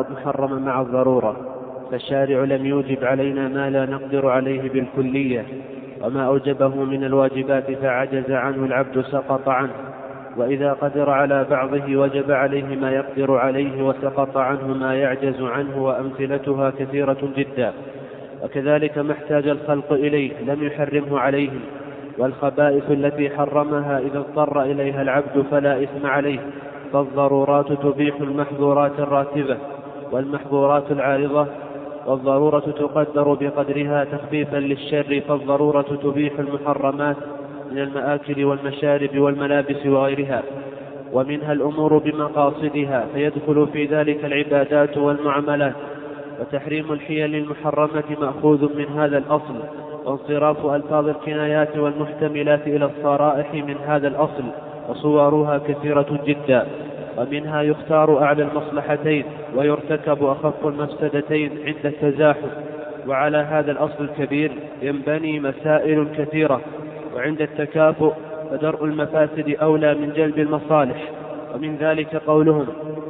محرما مع الضرورة، فالشارع لم يوجب علينا ما لا نقدر عليه بالكلية، وما أوجبه من الواجبات فعجز عنه العبد سقط عنه، وإذا قدر على بعضه وجب عليه ما يقدر عليه وسقط عنه ما يعجز عنه، وأمثلتها كثيرة جدا. وكذلك ما احتاج الخلق إليه لم يحرمه عليهم، والخبائث التي حرمها إذا اضطر إليها العبد فلا إثم عليه، فالضرورات تبيح المحظورات الراتبة والمحظورات العارضة، والضرورة تقدر بقدرها تخفيفا للشر، فالضرورة تبيح المحرمات من المآكل والمشارب والملابس وغيرها، ومنها الأمور بمقاصدها، فيدخل في ذلك العبادات والمعاملات. وتحريم الحيل المحرمة مأخوذ من هذا الأصل، وانصراف ألفاظ الكنايات والمحتملات إلى الصرائح من هذا الأصل، وصورها كثيرة جدا، ومنها يختار أعلى المصلحتين ويرتكب أخف المفسدتين عند التزاحم. وعلى هذا الأصل الكبير ينبني مسائل كثيرة، وعند التكافؤ فدرء المفاسد أولى من جلب المصالح. ومن ذلك قولهم: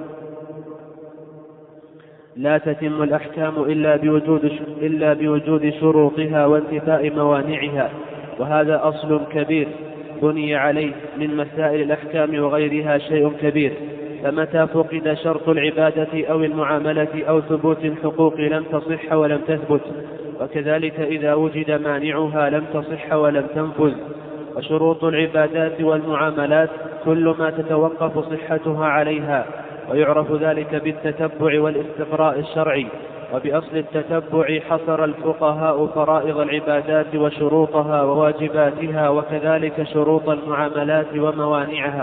لا تتم الأحكام إلا بوجود شروطها وانتفاء موانعها، وهذا أصل كبير بني عليه من مسائل الأحكام وغيرها شيء كبير، فمتى فقد شرط العبادة أو المعاملة أو ثبوت الحقوق لم تصح ولم تثبت، وكذلك إذا وجد مانعها لم تصح ولم تنفذ. وشروط العبادات والمعاملات كل ما تتوقف صحتها عليها، ويعرف ذلك بالتتبع والاستقراء الشرعي. وبأصل التتبع حصر الفقهاء فرائض العبادات وشروطها وواجباتها، وكذلك شروط المعاملات وموانعها.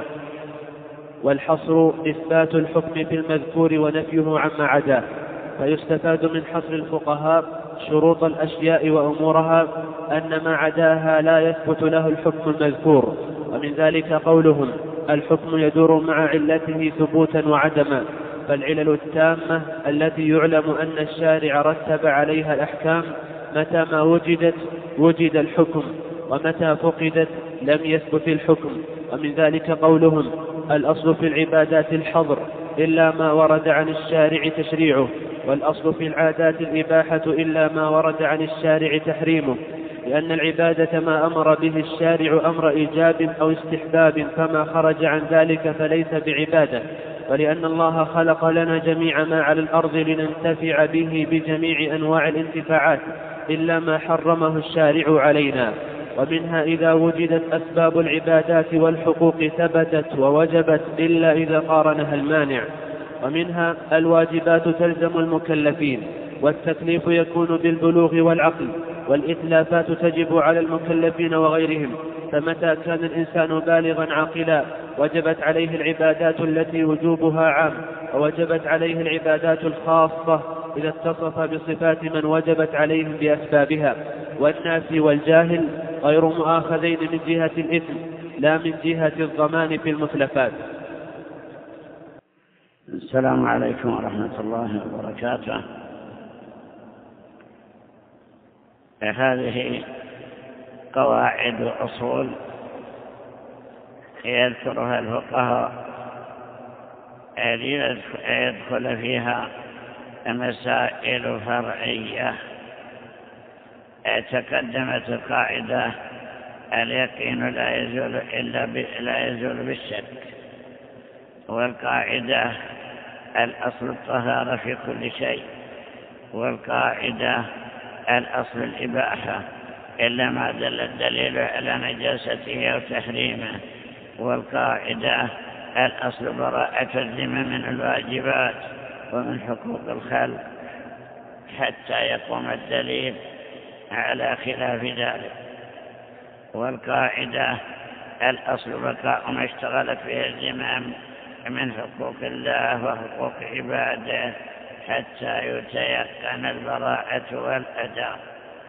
والحصر إثبات الحكم في المذكور ونفيه عما عداه، فيستفاد من حصر الفقهاء شروط الأشياء وأمورها أن ما عداها لا يثبت له الحكم المذكور. ومن ذلك قولهم: الحكم يدور مع علته ثبوتا وعدما، فالعلل التامة التي يعلم أن الشارع رتب عليها الأحكام متى ما وجدت وجد الحكم، ومتى فقدت لم يثبت الحكم. ومن ذلك قولهم: الأصل في العبادات الحظر إلا ما ورد عن الشارع تشريعه، والأصل في العادات الإباحة إلا ما ورد عن الشارع تحريمه، لأن العبادة ما أمر به الشارع أمر إيجاب أو استحباب، فما خرج عن ذلك فليس بعبادة، ولأن الله خلق لنا جميع ما على الأرض لننتفع به بجميع أنواع الانتفاعات إلا ما حرمه الشارع علينا. ومنها إذا وجدت أسباب العبادات والحقوق ثبتت ووجبت إلا إذا قارنها المانع. ومنها الواجبات تلزم المكلفين، والتكليف يكون بالبلوغ والعقل، والإتلافات تجب على المكلفين وغيرهم، فمتى كان الإنسان بالغا عاقلا وجبت عليه العبادات التي وجوبها عام، ووجبت عليه العبادات الخاصة إذا اتصف بصفات من وجبت عليهم بأسبابها. والناس والجاهل غير مؤاخذين من جهة الإثم لا من جهة الضمان في المتلفات. السلام عليكم ورحمة الله وبركاته. هذه قواعد أصول يذكرها الفقهاء يدخل فيها مسائل فرعية. تقدمت القاعدة: اليقين لا يزول بالشك، والقاعدة: الأصل الطهارة في كل شيء، والقاعدة: الأصل الإباحة إلا ما دل الدليل على نجاسته أو تحريمه، والقاعدة: الأصل براءة الذمة من الواجبات ومن حقوق الخلق حتى يقوم الدليل على خلاف ذلك، والقاعدة: الأصل بقاء ما اشتغلت به الذمم من حقوق الله وحقوق عباده حتى يتيقن البراءة والأداء،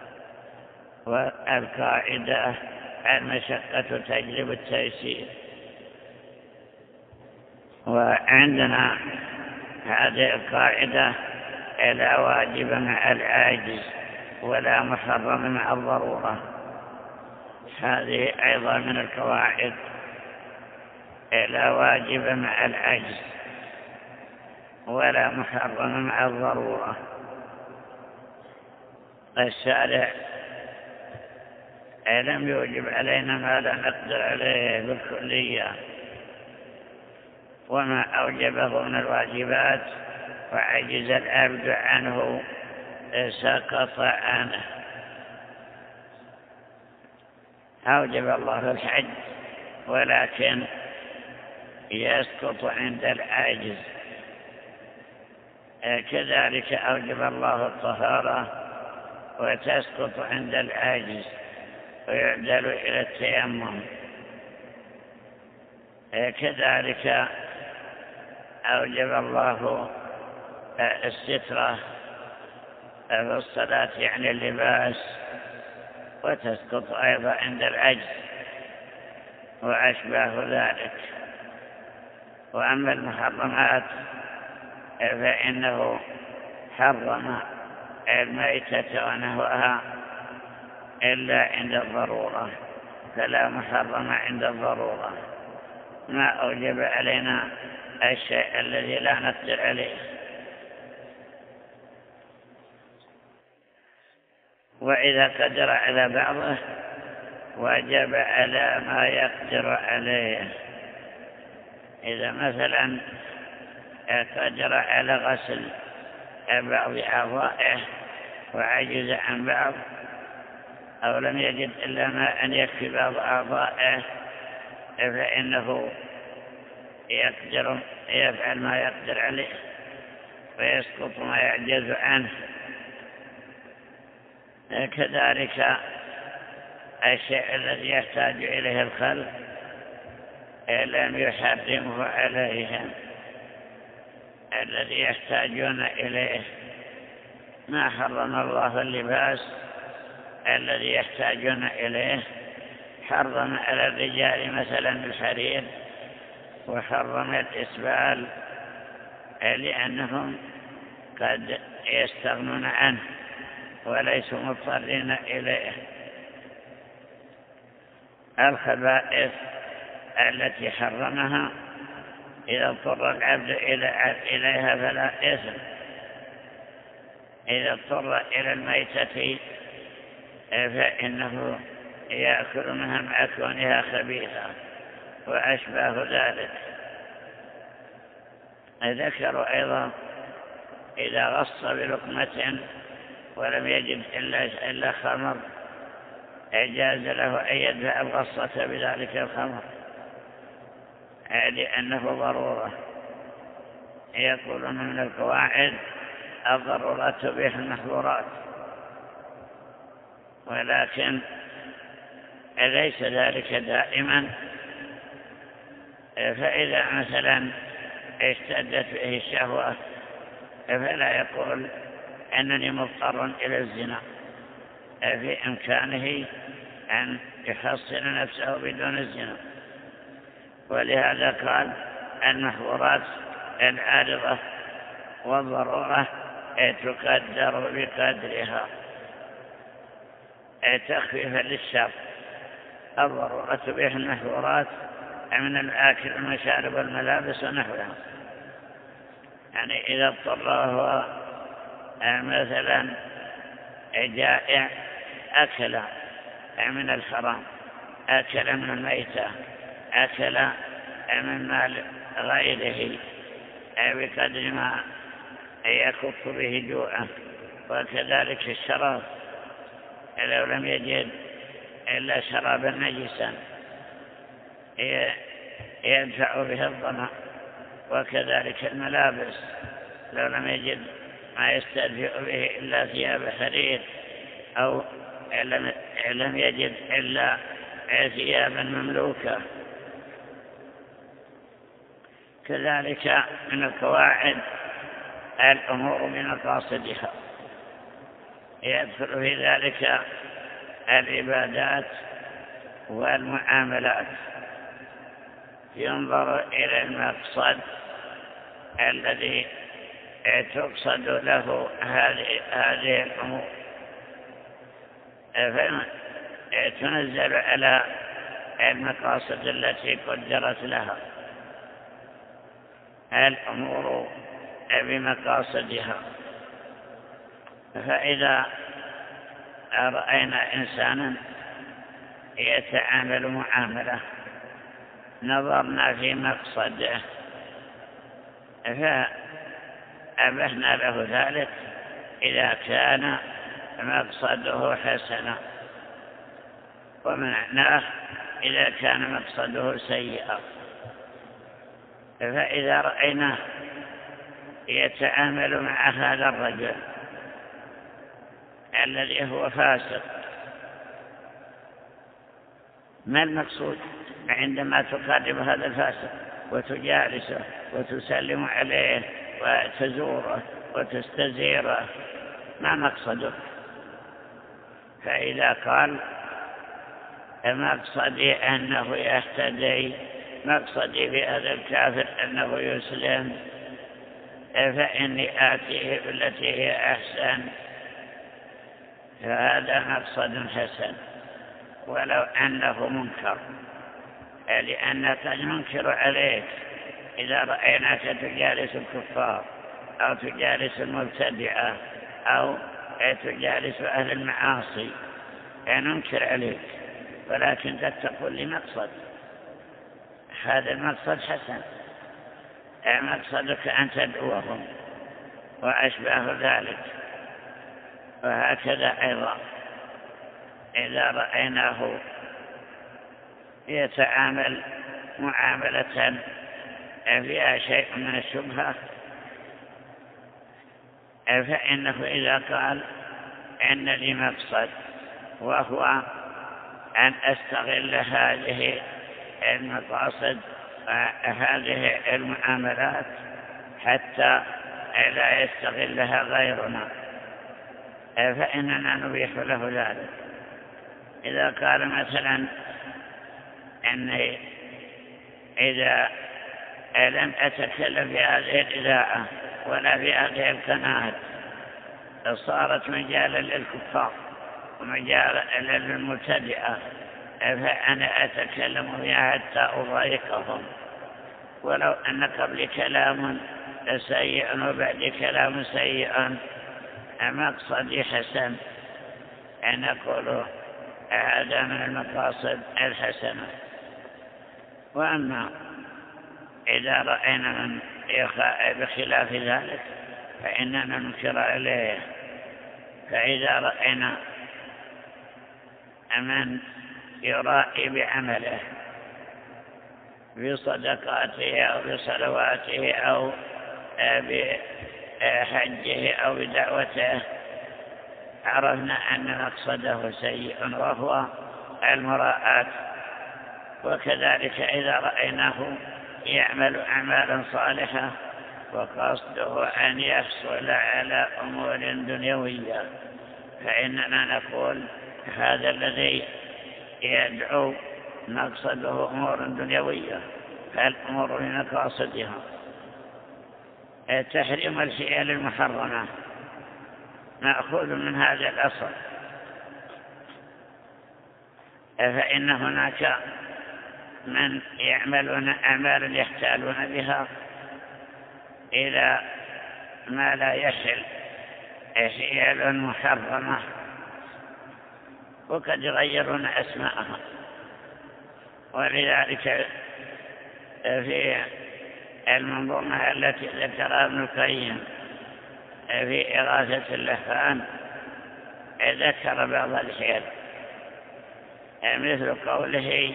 والقاعدة: المشقة تجلب التيسير. وعندنا هذه القاعدة: لا واجب مع العاجز ولا محرم مع الضرورة. هذه أيضا من القواعد: لا واجب مع العجز ولا محرم مع الضرورة. الشارع لم يوجب علينا ما لا نقدر عليه بالكلية، وما أوجبه من الواجبات وعجز العبد عنه سقط عنه. أوجب الله الحج ولكن يسقط عند العاجز، كذلك أوجب الله الطهارة وتسقط عند العاجز ويعدل إلى التيمم. كذلك أوجب الله السترة في الصلاة يعني اللباس، وتسقط أيضا عند العجز وأشباه ذلك. وأما المحرمات فإنه حرم الميتة ونهوها إلا عند الضرورة، فلا محرم عند الضرورة. ما أوجب علينا الشيء الذي لا نقدر عليه. وإذا قدر على بعضه وجب على ما يقدر عليه. إذا مثلا قدر على غسل بعض أعضائه وعجز عن بعض، أو لم يجد إلا ما أن يكفي بعض أعضائه، فإنه يفعل ما يقدر عليه ويسقط ما يعجز عنه. كذلك الشيء الذي يحتاج إليه الخلق لم يحرمه عليهم. الذي يحتاجون إليه ما حرم الله اللباس الذي يحتاجون إليه، حرم على الرجال مثلا الحرير، وحرم الإسبال لأنهم قد يستغنون عنه وليسوا مضطرين إليه. الخبائث التي حرمها إذا اضطر العبد إليها فلا إثم. إذا اضطر إلى الميتة فإنه يأكل منها مع كونها خبيثة وأشباه ذلك. ذكروا أيضا إذا غص بلقمة ولم يجد إلا خمر جاز له أن يدفع الغصة بذلك الخمر لأنه ضرورة. يقولون من القواعد الضرورات تبيح المحظورات، ولكن ليس ذلك دائما. فإذا مثلا اشتدت به الشهوة فلا يقول أنني مضطر إلى الزنا، في إمكانه أن يحصن نفسه بدون الزنا. ولهذا قال المحظورات العارضة والضرورة تقدر بقدرها تخفيفا للشر. الضرورة تبيح المحظورات من الآكل والمشارب والملابس ونحوها. يعني إذا اضطر وهو مثلا جائع أكل من الحرام، أكل من الميتة، أكل من مال غيره بقدر ما يكف به جوعا. وكذلك الشراب لو لم يجد إلا شرابا نجسا يدفع به الظمأ. وكذلك الملابس لو لم يجد ما يستدفئ به إلا ثياب حرير، أو لم يجد إلا ثيابا مملوكة. كذلك من القواعد الأمور بمقاصدها، يدخل في ذلك العبادات والمعاملات. ينظر إلى المقصد الذي تقصد له هذه الأمور، فتنزل على المقاصد التي قدرت لها. الأمور بمقاصدها. فإذا رأينا إنسانا يتعامل معاملة نظرنا في مقصده فأبحنا له ذلك إذا كان مقصده حسنا، ومنعناه إذا كان مقصده سيئا. فإذا رأيناه يتعامل مع هذا الرجل الذي هو فاسق، ما المقصود عندما تقرب هذا الفاسق وتجالسه وتسلم عليه وتزوره وتستزيره؟ ما مقصدك؟ فإذا قال مقصدي أنه يهتدي، مقصدي بهذا الكافر أنه يسلم، فإني آتيه بالتي هي أحسن، فهذا مقصد حسن ولو أنه منكر، لأنك ينكر عليك إذا رأيناك تجالس الكفار أو تجالس المبتدعة أو تجالس أهل المعاصي، ننكر عليك، ولكن تتقل لمقصد، هذا المقصد حسن، مقصدك أن تدعوهم وأشباه ذلك. وهكذا أيضا إذا رأيناه يتعامل معاملة فيها شيء من الشبهة، فإنه إذا قال إن لي مقصد وهو أن أستغل هذه المقاصد هذه المعاملات حتى لا يستغلها غيرنا، فإننا نبيح له ذلك. إذا قال مثلا أني إذا لم أتكلم في هذه الإذاعة ولا في هذه القناة صارت مجالا للكفار ومجالا للمبتدعة، فأنا أتكلم فيها حتى أضايقهم، ولو أن قبل كلام سيء وبعد كلام سيء، مقصدي حسن، أن أقول هذا من المقاصد الحسنة. وأما إذا رأينا من بخلاف ذلك فإننا ننكر عليه. فإذا رأينا من يرائي بعمله بصدقاته أو بصلواته أو بحجه أو بدعوته، عرفنا أن مقصده سيء وهو المراءة. وكذلك إذا رأيناه يعمل أعمالا صالحة وقصده أن يحصل على أمور دنيوية، فإننا نقول هذا الذي يدعو مقصده أمور دنيوية، فالأمور لمقاصدها. تحريم الحيل المحرمة مأخوذ من هذا الأصل، فإن هناك من يعملون أعمالا يحتالون بها إلى ما لا يحل، حيل محرمة، وقد يغيرون أسماءها. ولذلك في المنظومة التي ذكرها ابن القيم في إغاثة اللهفان ذكر بعض الحيل، مثل قوله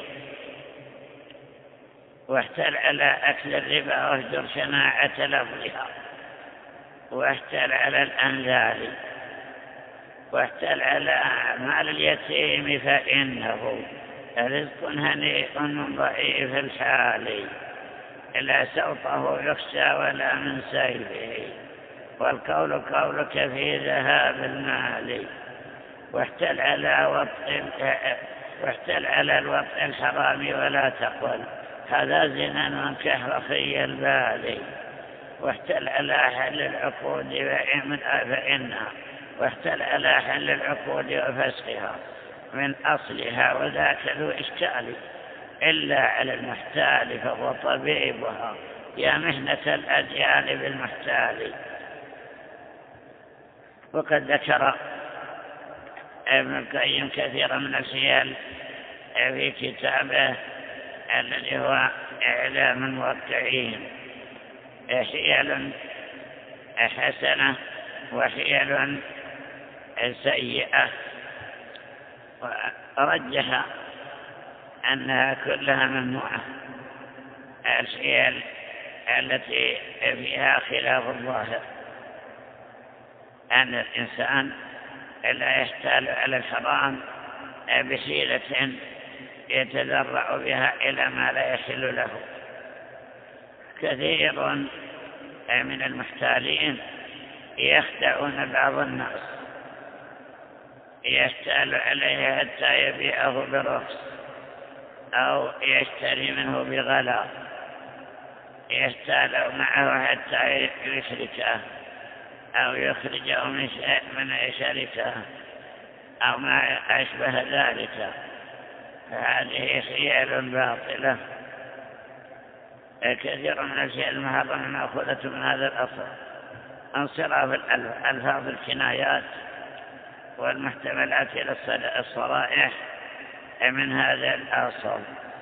واحتل على أكل الربا واهجر شناعة لفظها، واحتل على الأنذال، واحتل على مال اليتيم فإنه رزق هنيء من ضعيف الحال، لا سوطه يخشى ولا من سيفه، والقول قولك في ذهاب المال. واحتل على الوطء الحرام ولا تقل هذا زنا وانكح رخي البال. واحتل على حل العقود فإنها واحتل على حل العقود وفسخها من أصلها، وذاك ذو إشكال إلا على المحتال فهو طبيبها يا محنة الأديان بالمحتال. وقد ذكر ابن القيم كثيرا من الحيل في كتابه الذي هو إعلام الموقعين، حيل حسنة وحيل سيئة، ورجح أنها كلها ممنوعة. الحيل التي فيها خلاف الظاهر، أن الإنسان لا يحتال على الحرام بحيلة يتذرع بها إلى ما لا يحل له. كثير من المحتالين يخدعون بعض الناس، يحتال عليه حتى يبيعه برخص أو يشتري منه بغلاء، يحتال معه حتى يشركه أو يخرجه من شركه أو ما أشبه ذلك. فهذه خيال باطلة. كثير من الشيء المحرم مأخوذة من هذا الأصل، انصراف الألفاظ الكنايات والمحتملات إلى الصرائح من هذا الأصل،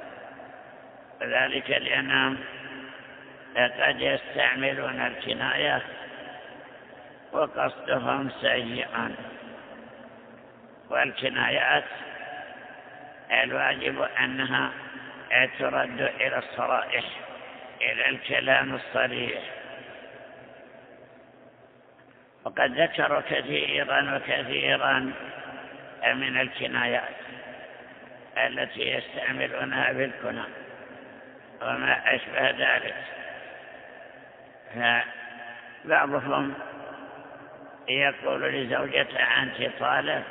وذلك لأنهم قد يستعملون الكناية وقصدهم سيئا. والكنايات الواجب أنها ترد إلى الصرائح، إلى الكلام الصريح. وقد ذكروا كثيرا وكثيرا من الكنايات التي يستعملونها بالكنى وما أشبه ذلك. فبعضهم يقول لزوجته أنت طالق،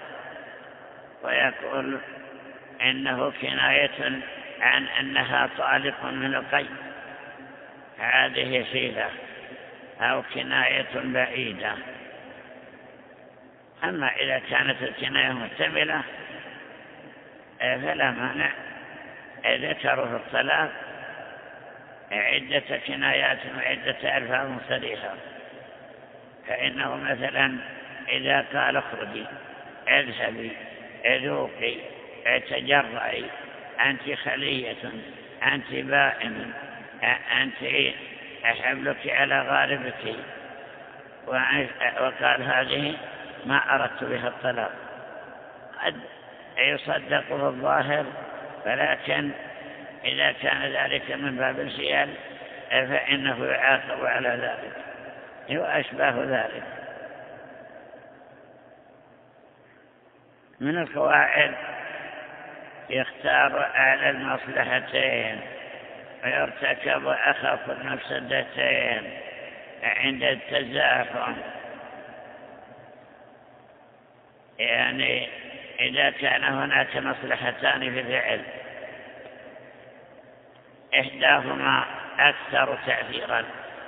ويقول إنه كناية عن أنها طالق من القيد، هذه حيلة أو كناية بعيدة. أما إذا كانت الكناية محتملة فلا مانع. ذكروا في الطلاق عدة كنايات وعدة ألفاظ صريحة، فإنه مثلا إذا قال اخرجي، اذهبي، ذوقي، تجرعي، أنت خلية، أنت بائن، أنت حبلك على غاربك، وقال هذه ما أردت بها الطلاق، قد يصدقه الظاهر، ولكن إذا كان ذلك من باب الحيل فإنه يعاقب على ذلك وأشباه ذلك. من القواعد يختار أعلى المصلحتين ويرتكب أخف المفسدتين عند التزاحم. يعني إذا كان هناك مصلحتان في الفعل إحداهما أكثر تأثيرا،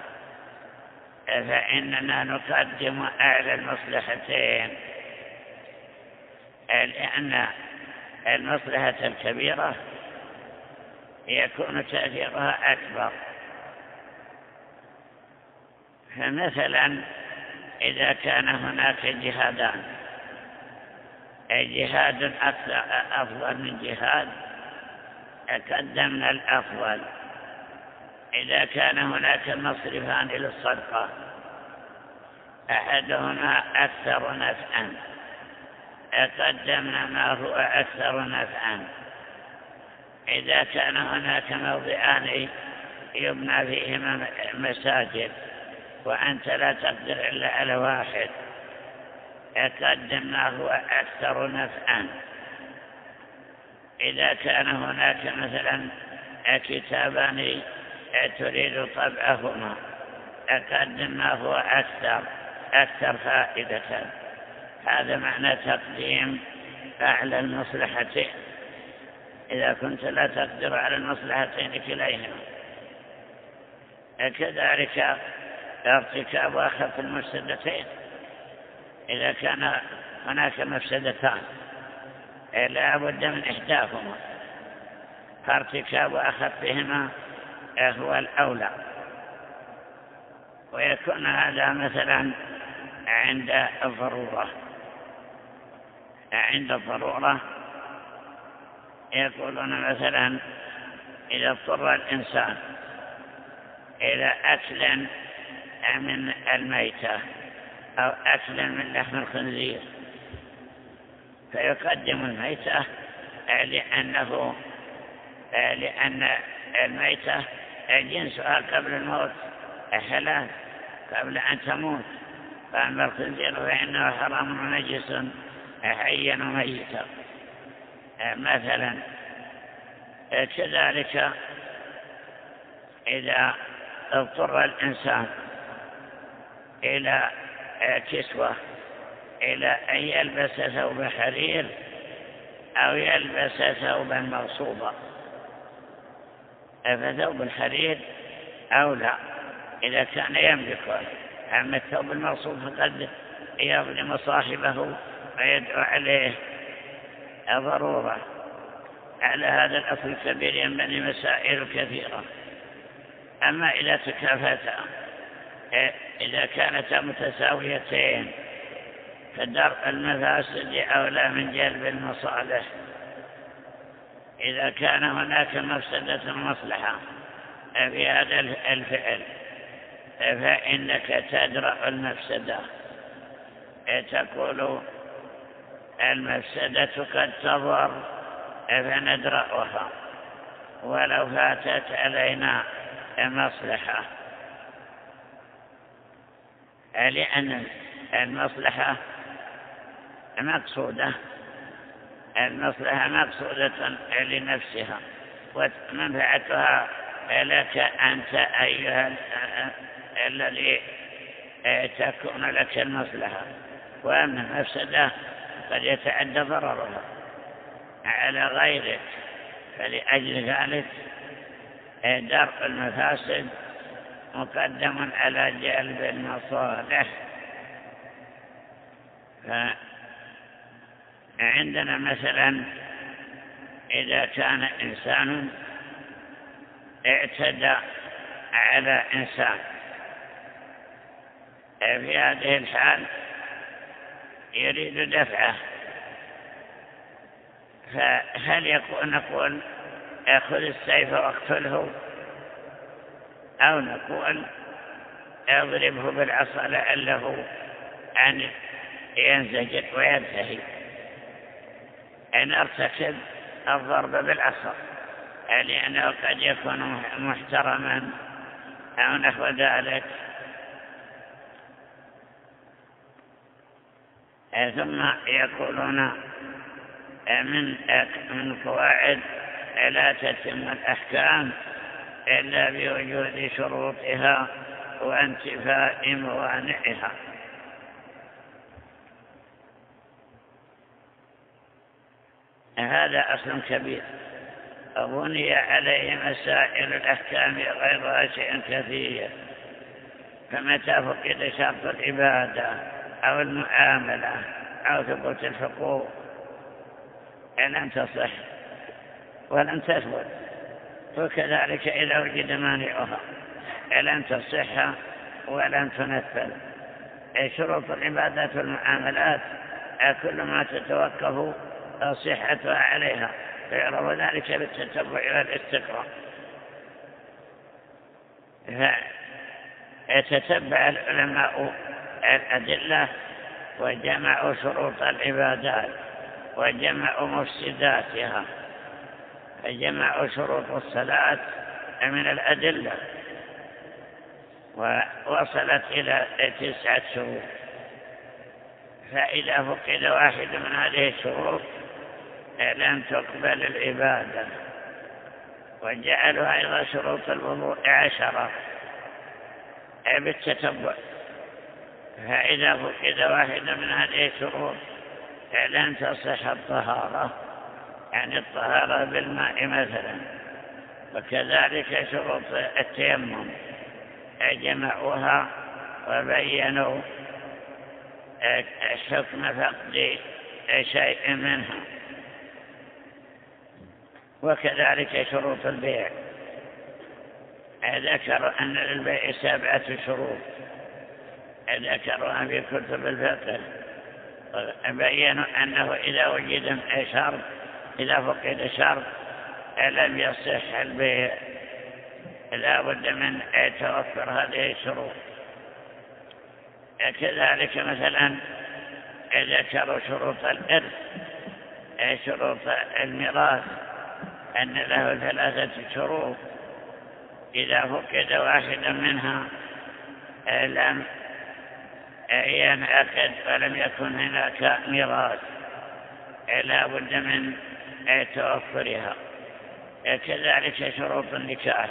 فإننا نقدم أعلى المصلحتين، لأن المصلحة الكبيرة يكون تأثيرها أكبر. فمثلا إذا كان هناك جهادان، جهاد أفضل من جهاد، قدمنا الأفضل. إذا كان هناك مصرفان للصدقة أحدهما أكثر نفعا، قدمنا ما هو أكثر نفعا. إذا كان هناك موضعان يبنى فيهما مساجد وأنت لا تقدر إلا على واحد، قدم ما هو أكثر نفعا. إذا كان هناك مثلا كتابان تريد طبعهما، قدم ما هو أكثر فائدة. هذا معنى تقديم أعلى المصلحتين إذا كنت لا تقدر على المصلحتين كليهما. كذلك ارتكاب أخف المفسدتين، إذا كان هناك مفسدتان لا بد من إحداهما، فارتكاب أخفهما هو الأولى، ويكون هذا مثلا عند الضرورة يقولون مثلا إذا اضطر الإنسان إلى أكل من الميتة أو أكل من لحم الخنزير فيقدم الميتة لأن الميتة جنسها قبل الموت حلال قبل أن تموت، فأما الخنزير فإنه حرام ونجس حيا وميتا مثلا. كذلك إذا اضطر الإنسان إلى كسوة، إلى أن يلبس ثوب حرير أو يلبس ثوبا مغصوبا، فثوب الحرير أولى إذا كان يملكه. أما الثوب المغصوب فقد يظلم صاحبه ويدعو عليه ضرورة. على هذا الأصل الكبير ينبني مسائل كثيرة. أما إذا تكافتا، إذا كانتا متساويتين فدرء المفاسد أولى من جلب المصالح. إذا كان هناك مفسدة ومصلحة في هذا الفعل فإنك تدرأ المفسدة، تقول المفسدة قد تضر فندرأها ولو فاتت علينا مصلحة، لأن المصلحة مقصودة لنفسها ومنفعتها لك أنت أيها الذي تكون لك المصلحة. وأما المفسدة قد يتعدى ضررها على غيرك، فلأجل ذلك درء المفاسد مقدم على جلب المصالح. فعندنا مثلا إذا كان إنسان اعتدى على إنسان، في هذه الحال يريد دفعه، فهل نقول أخذ السيف واقتله، أو نقول اضربه بالعصا لعله أن ينزجر وينتهي؟ أن ارتكب الضرب بالعصا لأنه قد يكون محترما أو نحو ذلك. ثم يقولون من قواعد لا تتم الأحكام إلا بوجود شروطها وانتفاء موانعها. هذا أصل كبير بني عليه مسائل الأحكام غيرها شيء كثير. فمتى فقد شرط العبادة أو المعاملة أو ثبوت الحقوق لم تصح ولم تثبت، وكذلك إذا وجد مانعها لم تصح ولم تنفذ. شروط العبادات والمعاملات كل ما تتوقف صحتها عليها، فيعرف ذلك بالتتبع والاستقراء. فتتبع العلماء الأدلة وجمعوا شروط العبادات وجمعوا مفسداتها، فجمعوا شروط الصلاة من الأدلة ووصلت إلى 9 شروط. فإذا فقد واحد من هذه الشروط لم تقبل العبادة. وجعلوا أيضا شروط الوضوء 10 بالتتبع، فإذا فقد واحد من هذه الشروط لم تصح الطهارة، يعني الطهارة بالماء مثلا. وكذلك شروط التيمم جمعوها وبينوا حكم فقد شيء منها. وكذلك شروط البيع ذكروا أن للبيع 7 شروط ذكروها في كتب الفقه، بيّنوا أنه إذا وجد شرط، إذا فقد شرط لم يصح البيع، لا بد من توفر هذه الشروط. كذلك مثلا ذكروا شروط الإرث، شروط الميراث، أن له 3 شروط، إذا فقد واحدا منها لم ينعقد ولم يكن هناك ميراث، لا بد من توفرها. كذلك شروط النكاح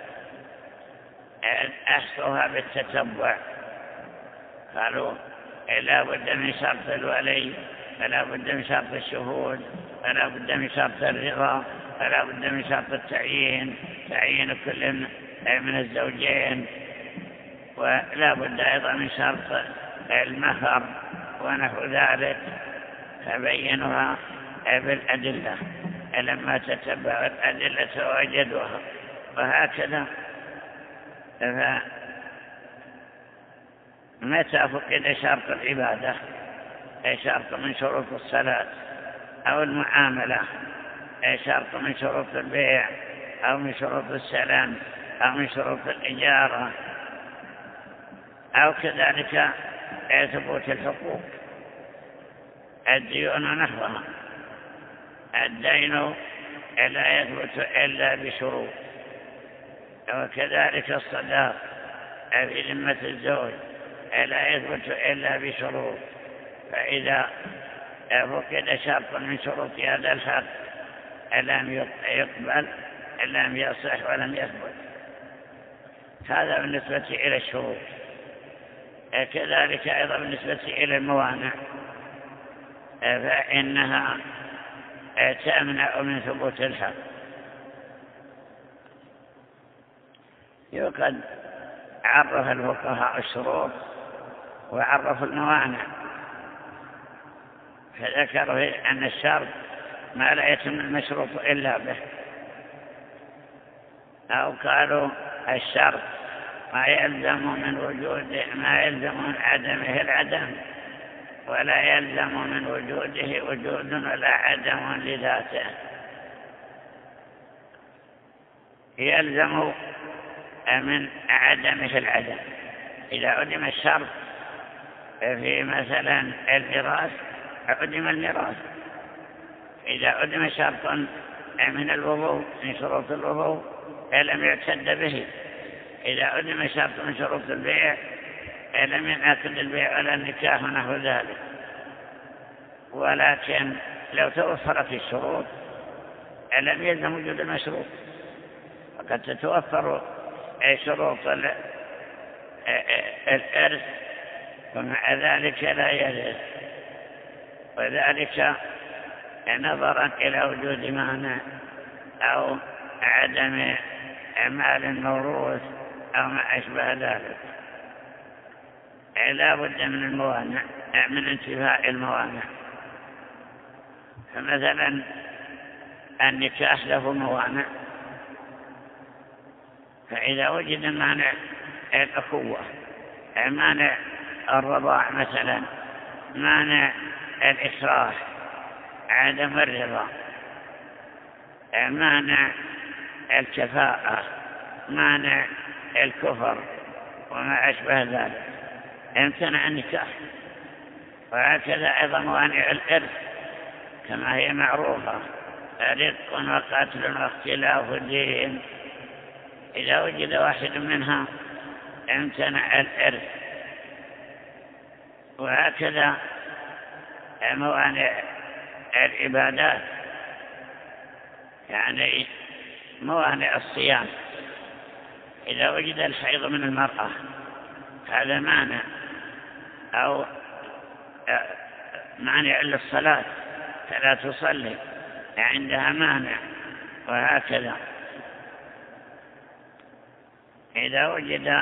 أحصوها بالتتبع، قالوا لا بد من شرط الولي، ولا بد من شرط الشهود، ولا بد من شرط الرضا، ولا بد من شرط التعيين، تعيين كل من الزوجين، ولا بد أيضا من شرط المهر ونحو ذلك، فبينوها بالأدلة لما تتبعوا الأدلة وجدوها. وهكذا متى فقد شرط العبادة، شرط من شروط الصلاة أو المعاملة، شرط من شروط البيع أو من شروط السلام أو من شروط الإجارة، أو كذلك ثبوت الحقوق، الديون ونحوها. الدين لا يثبت إلا بشروط، وكذلك الصداق في ذمة الزوج لا يثبت إلا بشروط، فإذا فقد شرط من شروط هذا الحق لم يقبل، لم يصح ولم يثبت. هذا بالنسبة إلى الشروط. كذلك أيضا بالنسبة إلى الموانع، فإنها تمنع من ثبوت الحق. وقد عرف الفقهاء الشروط وعرفوا الموانع، فذكروا أن الشرط ما لا يتم المشروط إلا به، أو قالوا الشرط ما يلزم من من عدمه العدم، ولا يلزم من وجوده وجود ولا عدم لذاته. يلزم من عدمه العدم، إذا عدم الشرط في مثلا الميراث عدم الميراث، إذا عدم شرط من الوضوء من شروط الوضوء لم يعتد به، إذا عدم شرط من شروط البيع لم ينعقد البيع ولا النكاح ونحو ذلك. ولكن لو توفرت الشروط لم يلزم وجود المشروط، وقد تتوفر شروط الإرث ومع ذلك لا يرث، وذلك نظرا إلى وجود مانع أو عدم مال موروث أو ما أشبه ذلك. لا بد من الموانع، من انتفاء الموانع. فمثلا النكاح له موانع، فإذا وجد مانع الأخوة، مانع الرضاع مثلا، مانع الإكراه، عدم الرضا، مانع الكفاءة، مانع الكفر وما أشبه ذلك، امتنع النكاح. وهكذا أيضا موانع الإرث كما هي معروفة، رق وقتل واختلاف الدين، إذا وجد واحد منها امتنع الإرث. وهكذا موانع العبادات، يعني موانع الصيام، إذا وجد الحيض من المرأة هذا مانع، أو مانع للصلاة فلا تصلي عندها مانع. وهكذا إذا وجد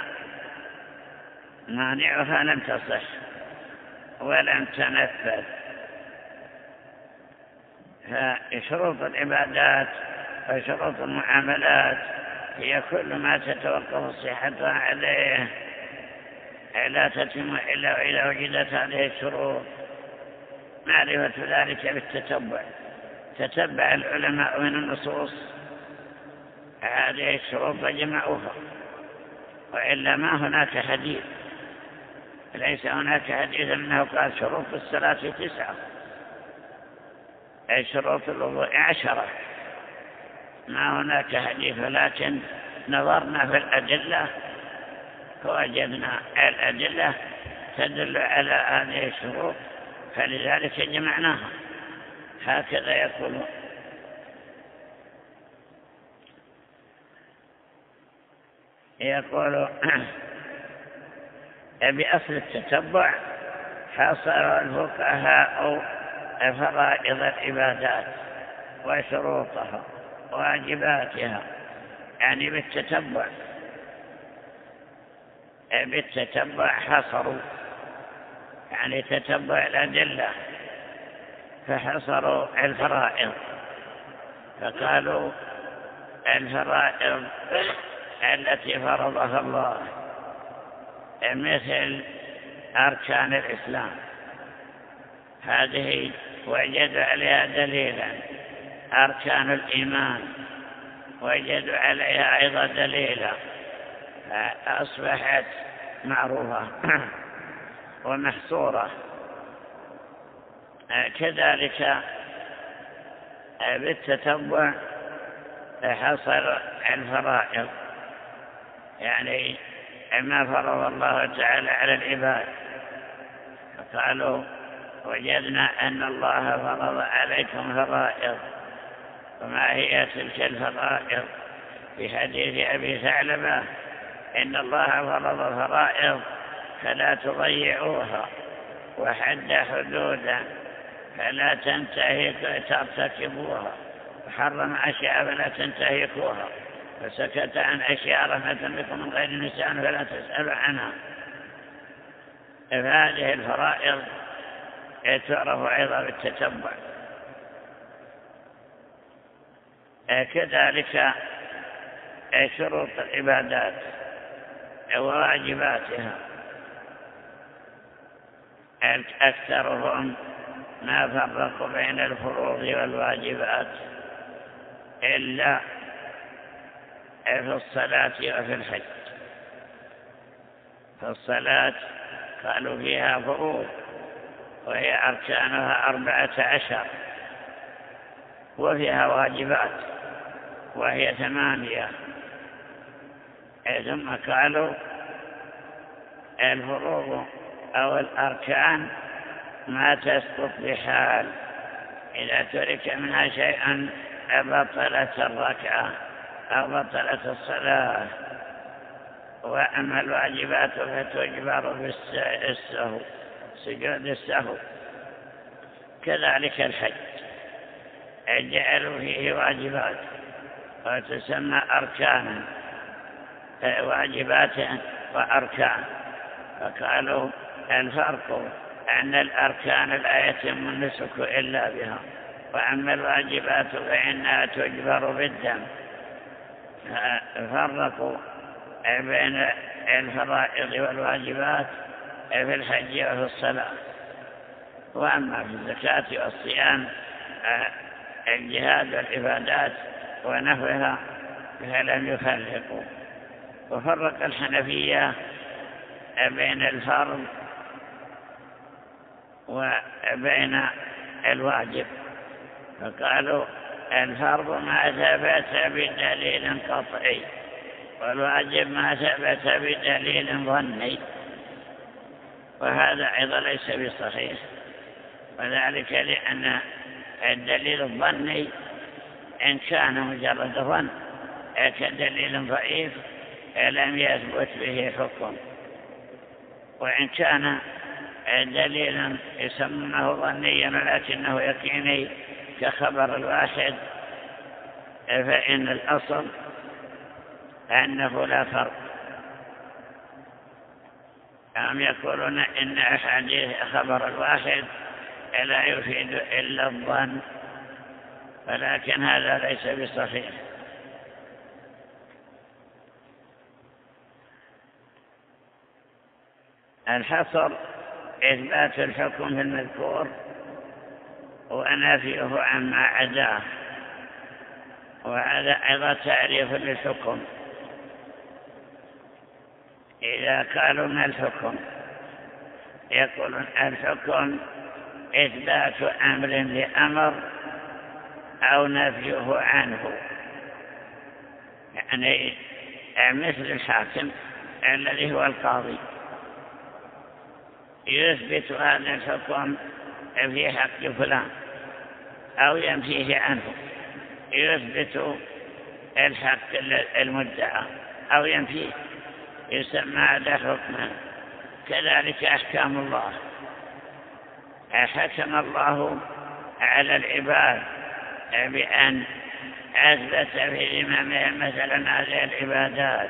مانعها لم تصح ولم تنفذ. فشروط العبادات وشروط المعاملات هي كل ما تتوقف صحتها عليه لا تتم إلا إذا وجدت هذه الشروط. معرفة ذلك بالتتبع، تتبع العلماء من النصوص هذه الشروط فجمعوها، وإلا ما هناك حديث، ليس هناك حديث أنه قال شروط الصلاة 9 أي شروط الوضوء 10، ما هناك حديث. لكن نظرنا في الأدلة فوجدنا الأدلة تدل على هذه الشروط فلذلك جمعناها. هكذا يقول بأصل التتبع حصر الفقهاء فرائض العبادات وشروطها وواجباتها، يعني بالتتبع حصروا، يعني تتبع الأدلة فحصروا الفرائض، فقالوا الفرائض التي فرضها الله مثل أركان الإسلام هذه وجدوا عليها دليلا، أركان الإيمان وجدوا عليها أيضا دليلا، أصبحت معروفة ومحصورة. كذلك بالتتبع حصل الفرائض، يعني ما فرض الله تعالى على العباد، فقالوا وجدنا أن الله فرض عليكم فرائض، وما هي تلك الفرائض؟ في حديث أبي ثعلبة إن الله فرض فرائض فلا تضيعوها، وحد حدودا فلا ترتكبوها، وحرم أشياء فلا تنتهكوها، فسكت عن أشياء رحمة بكم من غير نسيان فلا تسألوا عنها. فهذه الفرائض تعرف أيضا بالتتبع. كذلك شروط العبادات وواجباتها أكثرهم ما فرقوا بين الفروض والواجبات إلا في الصلاة وفي الحج. فالصلاة قالوا فيها فروض وهي أركانها 14، وفيها واجبات وهي 8. ثم قالوا الفروض أو الأركان ما تسقط بحال، إذا ترك منها شيئا بطلت الركعة أو بطلت الصلاة. وأما الواجبات فتجبر بالسهو، سجود السهو. كذلك الحج جعلوا فيه واجبات وتسمى أركانا، واجبات وأركان. فقالوا الفرق أن الأركان لا يتم النسك إلا بها، وأما الواجبات فإنها تجبر بالدم. فرقوا بين الفرائض والواجبات في الحج وفي الصلاة. وأما في الزكاة والصيام الجهاد والعبادات ونحوها فلم يفرقوا. وفرق الحنفية بين الفرض وبين الواجب، فقالوا الفرض ما ثبت بدليل قطعي، والواجب ما ثبت بدليل ظني، وهذا أيضا ليس بصحيح، وذلك لأن الدليل الظني إن كان مجرد ظن كدليل ضعيف لم يثبت به حكم، وإن كان دليلا يسمونه ظنيا ولكنه يقيني كخبر الواحد فإن الأصل أنه لا فرق. هم يقولون إن أحاديث خبر الواحد لا يفيد إلا الظن، ولكن هذا ليس بصحيح. الحصر إثبات الحكم في المذكور ونفيه عما عداه، وهذا أيضا تعريف للحكم. إذا قالوا ما الحكم يقولون الحكم إثبات أمر لأمر أو نفيه عنه، يعني مثل الحاكم الذي هو القاضي يثبت هذا الحكم في حق فلان أو ينفيه عنه، يثبت الحق المدعى أو ينفيه، يسمى هذا حكما. كذلك أحكام الله، حكم الله على العباد بأن أثبت في ذممهم مثلا هذه العبادات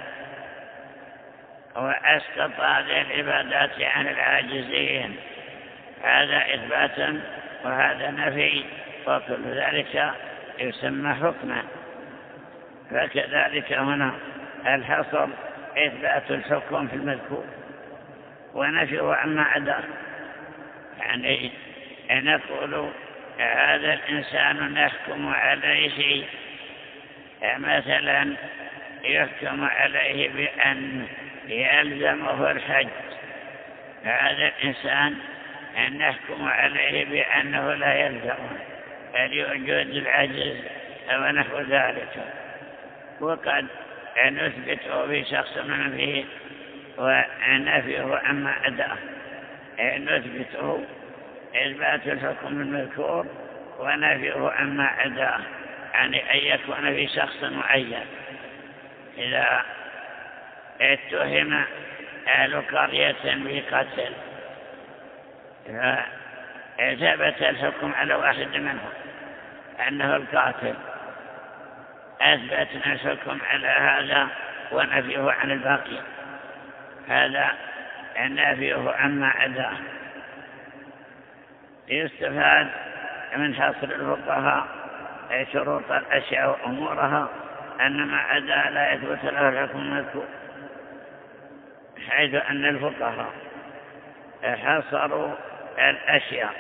وأسقط هذه العبادات عن العاجزين، هذا إثبات وهذا نفي، وكل ذلك يسمى حكما. فكذلك هنا الحصر إثبات الحكم في المذكور ونفيه عما عداه، يعني نقول هذا الإنسان نحكم عليه مثلا يحكم عليه بأن يلزمه الحج، هذا الإنسان نحكم عليه بأنه لا يلزمه لوجود العجز ونحو ذلك، وقد نثبته في شخص من فيه ونفيه عما عداه، نثبته إثبات الحكم المذكور ونفيه عما عداه، يعني أن يكون في شخص معين. إذا اتهم أهل قرية بقتل ثبت الحكم على واحد منهم أنه القاتل، أثبتنا الحكم على هذا ونفيه عن الباقي، هذا نفيه عما عداه. يستفاد من حصر الفقهاء شروط الأشياء وأمورها أن ما عدا لا يثبت له الحكم المذكور، حيث أن الفقهاء حصروا الأشياء،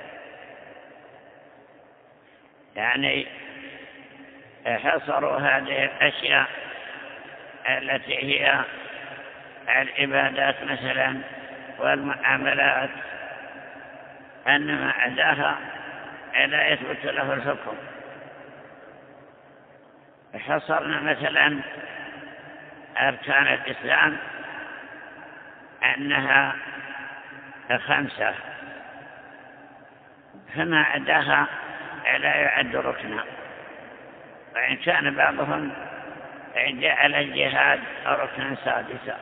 يعني حصروا هذه الأشياء التي هي العبادات مثلا والمعاملات أن ما عداها لا يثبت له الحكم. حصرنا مثلا أركان الإسلام أنها 5، فما عداها لا يعد ركنا، وإن كان بعضهم جعل الجهاد ركنا سادسا،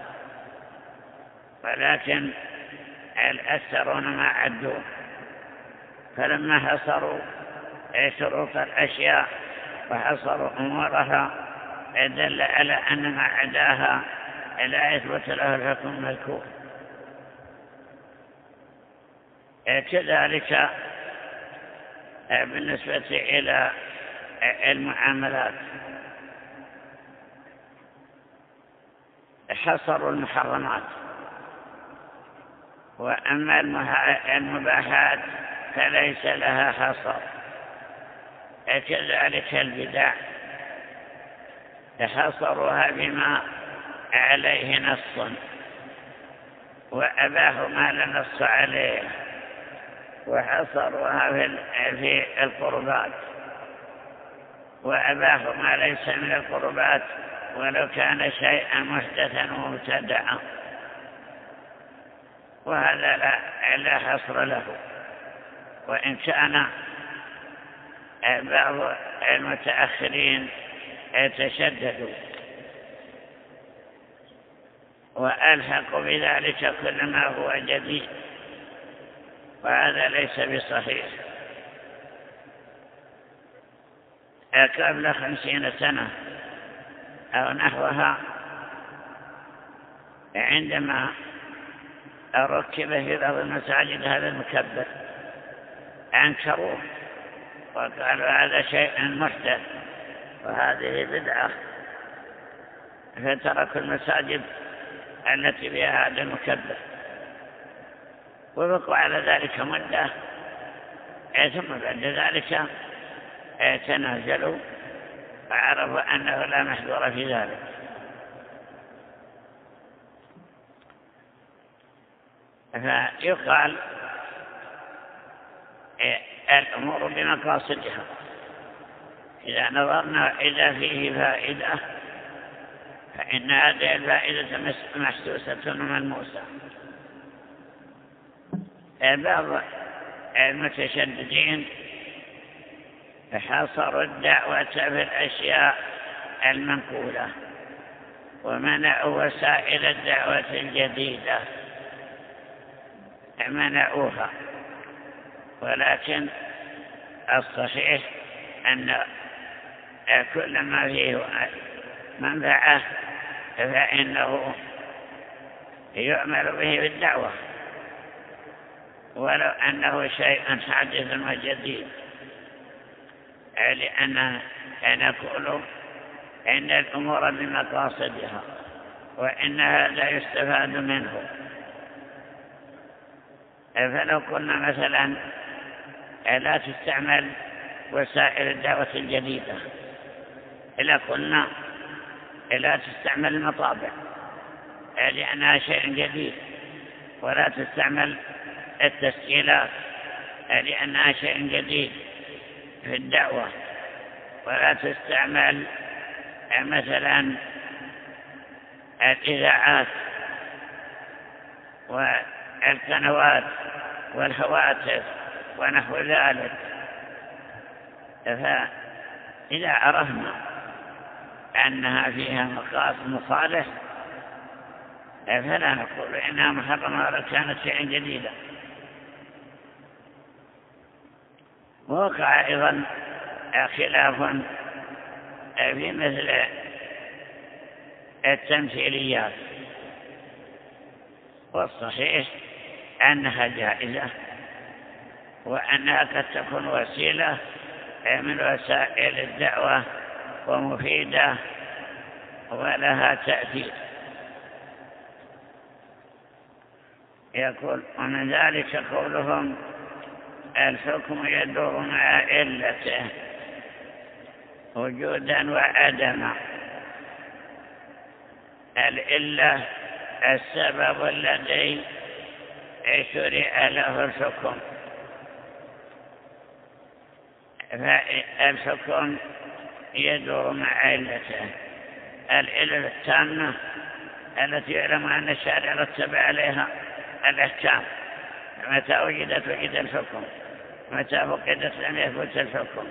ولكن الأكثرون ما عدوه. فلما حصروا شروط الأشياء وحصروا أمورها دل على أن ما عداها لا يثبت له الحكم المذكور. كذلك بالنسبة إلى المعاملات حصروا المحرمات، وأما المباحات فليس لها حصر. كذلك البدع حصروها بما عليه نص وأباحوا ما لا نص عليه، وحصروها في القربات وأباحوا ما ليس من القربات ولو كان شيئا محدثا ومبتدعا، وهذا لا حصر له. وإن كان بعض المتأخرين يتشددوا وألحقوا بذلك كل ما هو جديد، وهذا ليس بصحيح. قبل 50 سنة أو نحوها عندما ركب في بعض المساجد هذا المكبر أنكروه وقالوا هذا شيء محدث وهذه بدعة، فتركوا المساجد التي فيها هذا المكبر وبقوا على ذلك مدة، ثم بعد ذلك تنازلوا وعرفوا أنه لا محذور في ذلك. فيقال الأمور بمقاصدها، إذا نظرنا إذا فيه فائدة فإن هذه الفائدة محسوسة وملموسة. بعض المتشددين حصروا الدعوة في الأشياء المنقولة ومنعوا وسائل الدعوة الجديدة، منعوها. ولكن الصحيح أن كل ما فيه منفعة فإنه يعمل به بالدعوة ولو أنه شيء حادث وجديد، لأننا نقول إن الأمور بمقاصدها وإن هذا يستفاد منه. فلو قلنا مثلا لا تستعمل وسائل الدعوة الجديدة، إلا قلنا لا تستعمل المطابع لأنها شيء جديد، ولا تستعمل التسجيلات لأنها شيء جديد في الدعوة، ولا تستعمل مثلا الإذاعات والقنوات والهواتف ونحو ذلك. فإذا عرفنا أنها فيها مصالح فلا نقول إنها محرمة ولو كانت شيئا جديدا. ووقع أيضا خلاف في مثل التمثيليات، والصحيح أنها جائزة وأنها قد تكون وسيلة من وسائل الدعوة ومفيدة ولها تأثير. يقول ومن ذلك قولهم الحكم يدور مع علته وجودا وعدما. العلة السبب الذي شرع له الحكم، فالحكم يدور مع علته. العلة التامة التي يعلم أن الشارع رتب عليها الأحكام، متى وجدت وجد الحكم، متى فقدت لم يثبت الحكم.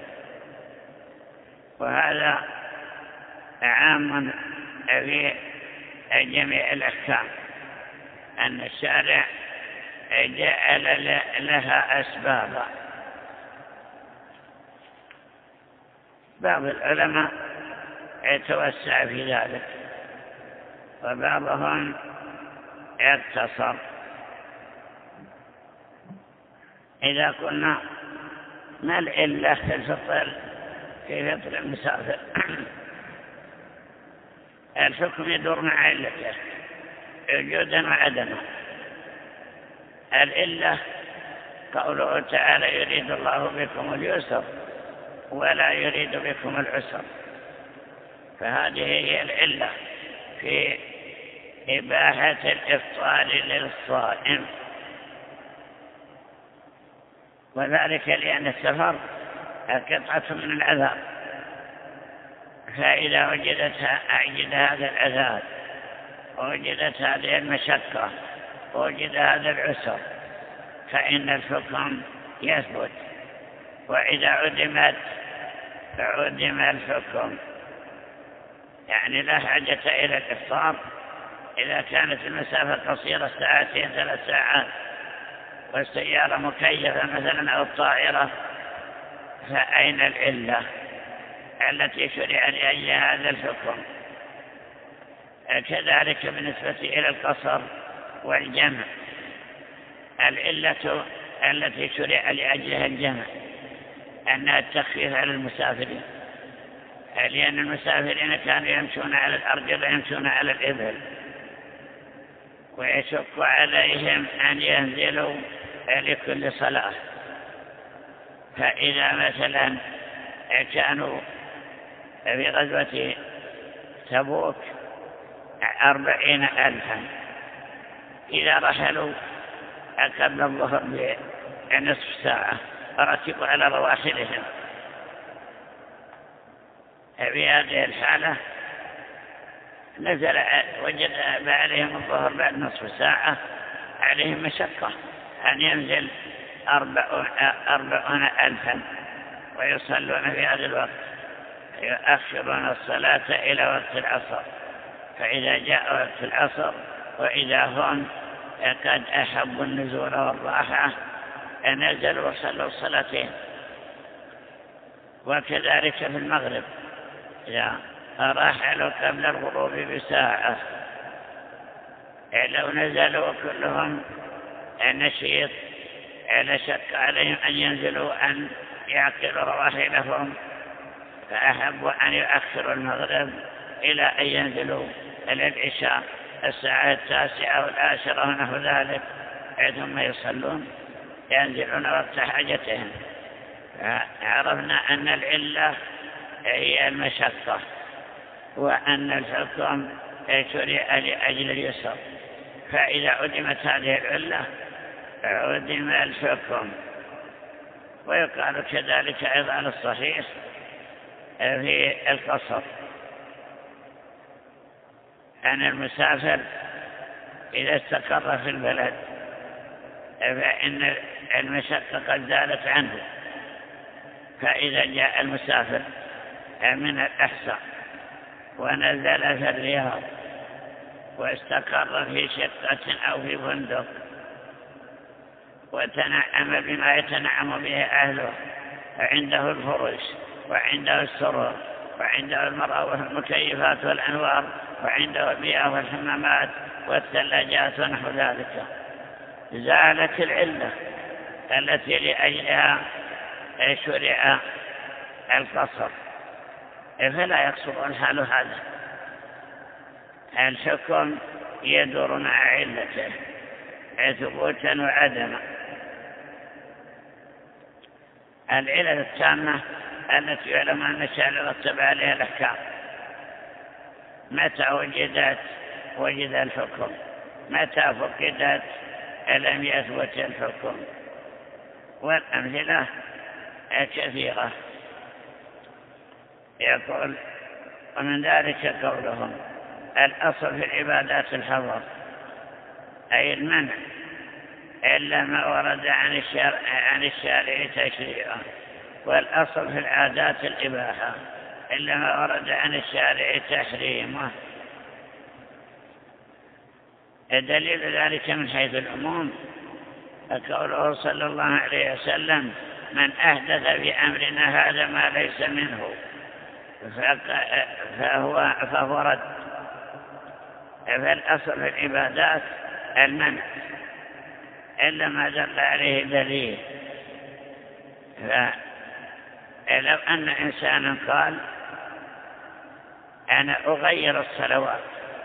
وهذا عام في جميع الأحكام، أن الشارع جعل لها أسبابا. بعض العلماء يتوسع في ذلك وبعضهم يقتصر. إذا قلنا ما العلة في فطر المسافر، الحكم يدور مع علته وجودا وعدما. العلة قوله تعالى يريد الله بكم اليسر ولا يريد بكم العسر، فهذه هي العلة في إباحة الإفطار للصائم، وذلك لأن السفر قطعة من العذاب، فإذا وجد هذا العذاب ووجدت هذه المشقة ووجد هذا العسر فإن الحكم يثبت، وإذا عدم الحكم، يعني لا حاجة إلى الإفطار إذا كانت المسافة قصيرة 2 3 ساعات والسيارة مكيفة مثلا أو الطائرة، فأين العلة التي شرع لأجلها هذا الحكم؟ كذلك بالنسبة إلى القصر والجمع، العلة التي شرع لأجلها الجمع أنها التخفيف على المسافرين، لأن المسافرين كانوا يمشون على الأرض ويمشون على الإبل، ويشق عليهم أن ينزلوا لكل صلاة. فإذا مثلا كانوا في غزوة تبوك 40,000، إذا رحلوا قبل الظهر بنصف ساعة ركبوا على رواحلهم، في هذه الحالة نزل وجد عليهم الظهر بعد نصف ساعة، عليهم مشقة أن ينزل 40,000 ويصلون في هذا الوقت، يؤخرون الصلاة إلى وقت العصر. فإذا جاء وقت العصر وإذا هم قد أحبوا النزول والراحة نزلوا وصلوا الصلاتين. وكذلك في المغرب إذا رحلوا قبل الغروب بساعة، لو نزلوا كلهم نشيط لشق عليهم أن ينزلوا أن يعقلوا رواحلهم، فأحبوا أن يؤخروا المغرب إلى أن ينزلوا إلى العشاء الساعة 9 والعاشرة ونحو ذلك، ثم يصلون ينزلون وقت حاجتهم. عرفنا أن العلة هي المشقة، وأن الحكم شرع لأجل اليسر. فإذا عدمت هذه العلة عدم الحكم. ويقال كذلك أيضا الصحيح في القصر أن المسافر إذا استقر في البلد فإن المشقة قد زالت عنه، فإذا جاء المسافر من الأحساء ونزل في الرياض واستقر في شقة أو في فندق وتنعم بما يتنعم به أهله، فعنده الفرش وعنده السرور وعنده المراوح والمكيفات والأنوار وعنده المياه والحمامات والثلاجات ونحو ذلك، زالت العلة التي لأجلها شرع القصر. فلا يقصر الحال هذا، الحكم يدور مع علته ثبوتا وعدما. العلل التامة التي يعلم أن الشارع رتب عليها الأحكام، متى وجد الحكم، متى فقدت لم يثبت الحكم. والأمثلة كثيرة. يقول ومن ذلك قولهم الأصل في العبادات الحظر، أي المنع، إلا ما ورد عن الشارع تشريعه، والأصل في العادات الإباحة، إلا ما ورد عن الشارع تحريمه. دليل ذلك من حيث العموم قوله صلى الله عليه وسلم من أحدث في أمرنا هذا ما ليس منه فهو رد. فالأصل في العبادات المنع إلا ما دل عليه دليل. فلو أن إنسانا قال أنا أغير الصلوات،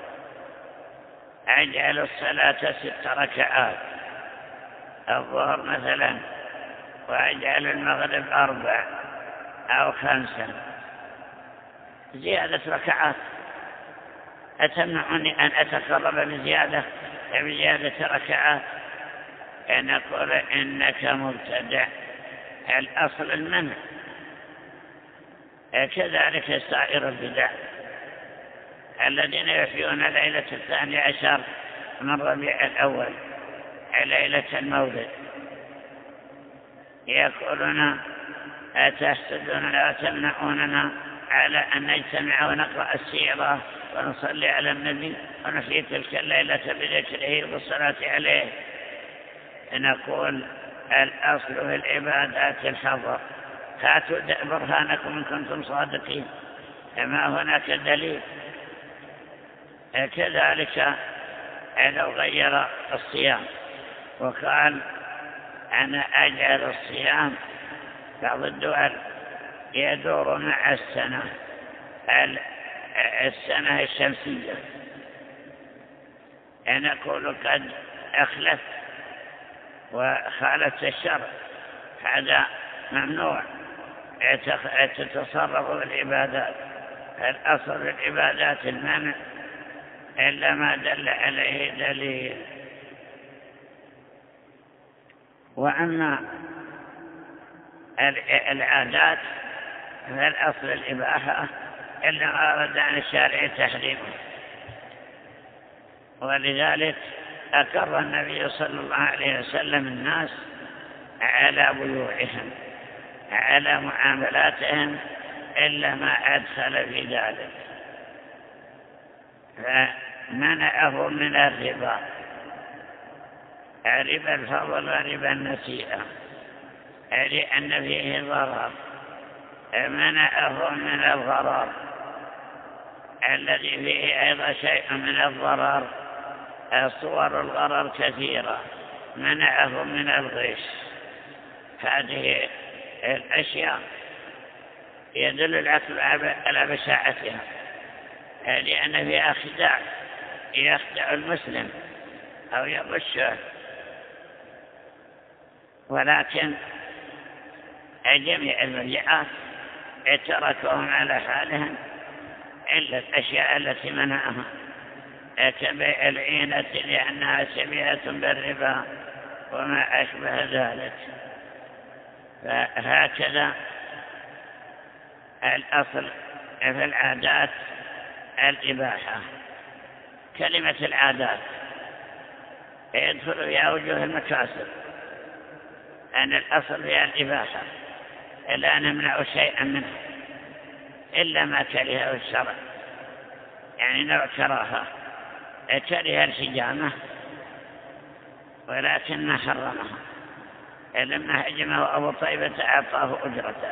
أجعل الصلاة 6 ركعات الظهر مثلا، وأجعل المغرب 4 أو 5، زيادة ركعات، أتمنعني أن أتقرب بزيادة ركعات؟ نقول إنك مبتدع، الأصل المنع. كذلك سائر البدع الذين يحيون ليلة 12 من ربيع الأول، ليلة المولد، يقولون أتحسدوننا وتمنعوننا على أن نجتمع ونقرأ السيرة ونصلي على النبي ونحيي تلك الليلة بذكره والصلاة عليه. نقول الأصل في العبادات الحظر، هاتوا برهانكم إن كنتم صادقين، ما هناك دليل. كذلك لو غير الصيام وقال أنا أجعل الصيام، بعض الدول يدور مع السنة الشمسية، نقول قد أخلف وخالف الشرع، هذا ممنوع. تتصرف بالعبادات، الأصل في العبادات المنع إلا ما دل عليه دليل. وأما العادات فالأصل الإباحة إلا ما أراد عن الشارع تحريمه. ولذلك أقر النبي صلى الله عليه وسلم الناس على بيوعهم، على معاملاتهم، إلا ما أدخل في ذلك، فمنعه من الربا، ربا الفضل وربا النسيئة، لأن فيه ضرر، منعه من الضرر الذي فيه أيضا شيء من الضرر، صور الضرر كثيرة، منعه من الغش. هذه الأشياء يدل العقل على بشاعتها، لأن فيها خداع، يخدع المسلم أو يغشه. ولكن جميع المبيعات تركوهم على حالهم إلا الأشياء التي منعها، كبيع العينة لأنها شبيهة بالربا وما أشبه ذلك. فهكذا الأصل في العادات الإباحة. كلمة العادات يدخل في أوجه المكاسب، أن الأصل فيها الإباحة، لا نمنع شيئا منه إلا ما كرهه الشرع، يعني نوع كراهة، كره الحجامة ولكن ما حرمها، لما هجمه أبو طيبة أعطاه أجرته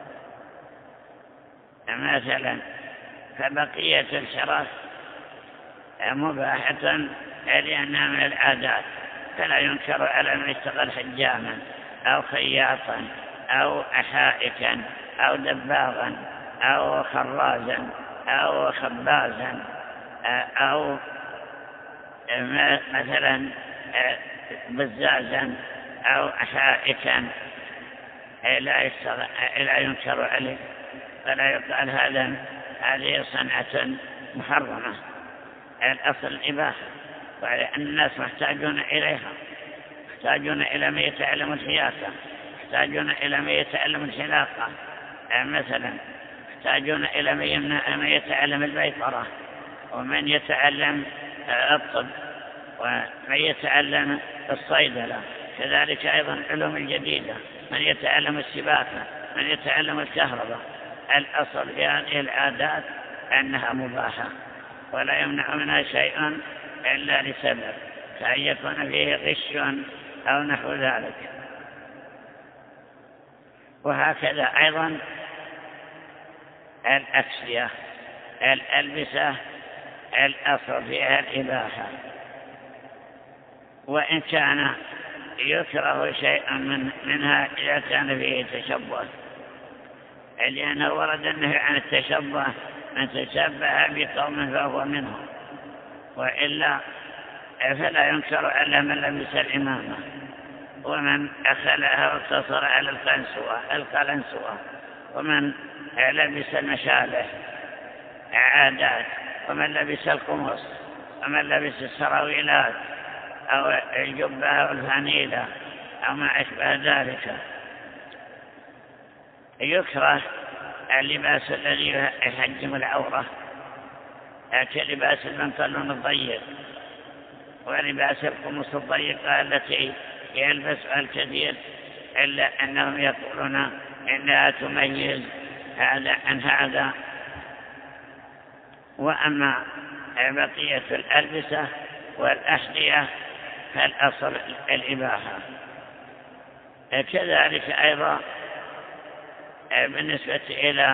مثلا. فبقية الشرف مباحة لأنها من العادات، فلا ينكر على من اشتغل حجاما أو خياطا أو حائكا أو دباغا أو خرازا أو خبازا أو مثلا بزازا أو حائكا، لا ينكر عليه، فلا يقال هذه صنعة محرمة. الأصل الإباحة، وأن الناس محتاجون إليها، محتاجون إلى من يتعلم الحياكة، محتاجون إلى من يتعلم الحلاقة مثلا، محتاجون إلى من يتعلم البيطرة، ومن يتعلم الطب، ومن يتعلم الصيدلة، كذلك أيضا العلوم الجديدة، من يتعلم السباكة، من يتعلم الكهرباء. الأصل في هذه العادات أنها مباحة ولا يمنع منها شيء إلا لسبب، كأن يكون فيه غش أو نحو ذلك. وهكذا أيضا الأكسية، الألبسة، الأصل فيها الإباحة، وإن كان يكره شيئا منها إذا كان فيه تشبه، لأنه ورد النهي عن التشبه، من تشبه بقوم فهو منهم، وإلا فلا ينكر على من لبس الإمامة ومن أخلها واقتصر على القلنسوة، ومن لبس المشالح عادات، ومن لبس القمص، ومن لبس السراويلات أو الجبة أو الفانيلة أو ما أشبه ذلك. يكره اللباس الذي يحجم العورة كلباس البنطلون الضيق ولباس القمص الضيقة التي يلبسها الكثير، إلا أنهم يقولون إنها تميز هذا عن هذا. وأما بقية الألبسة والأحذية فالأصل الإباحة. كذلك أيضا بالنسبة إلى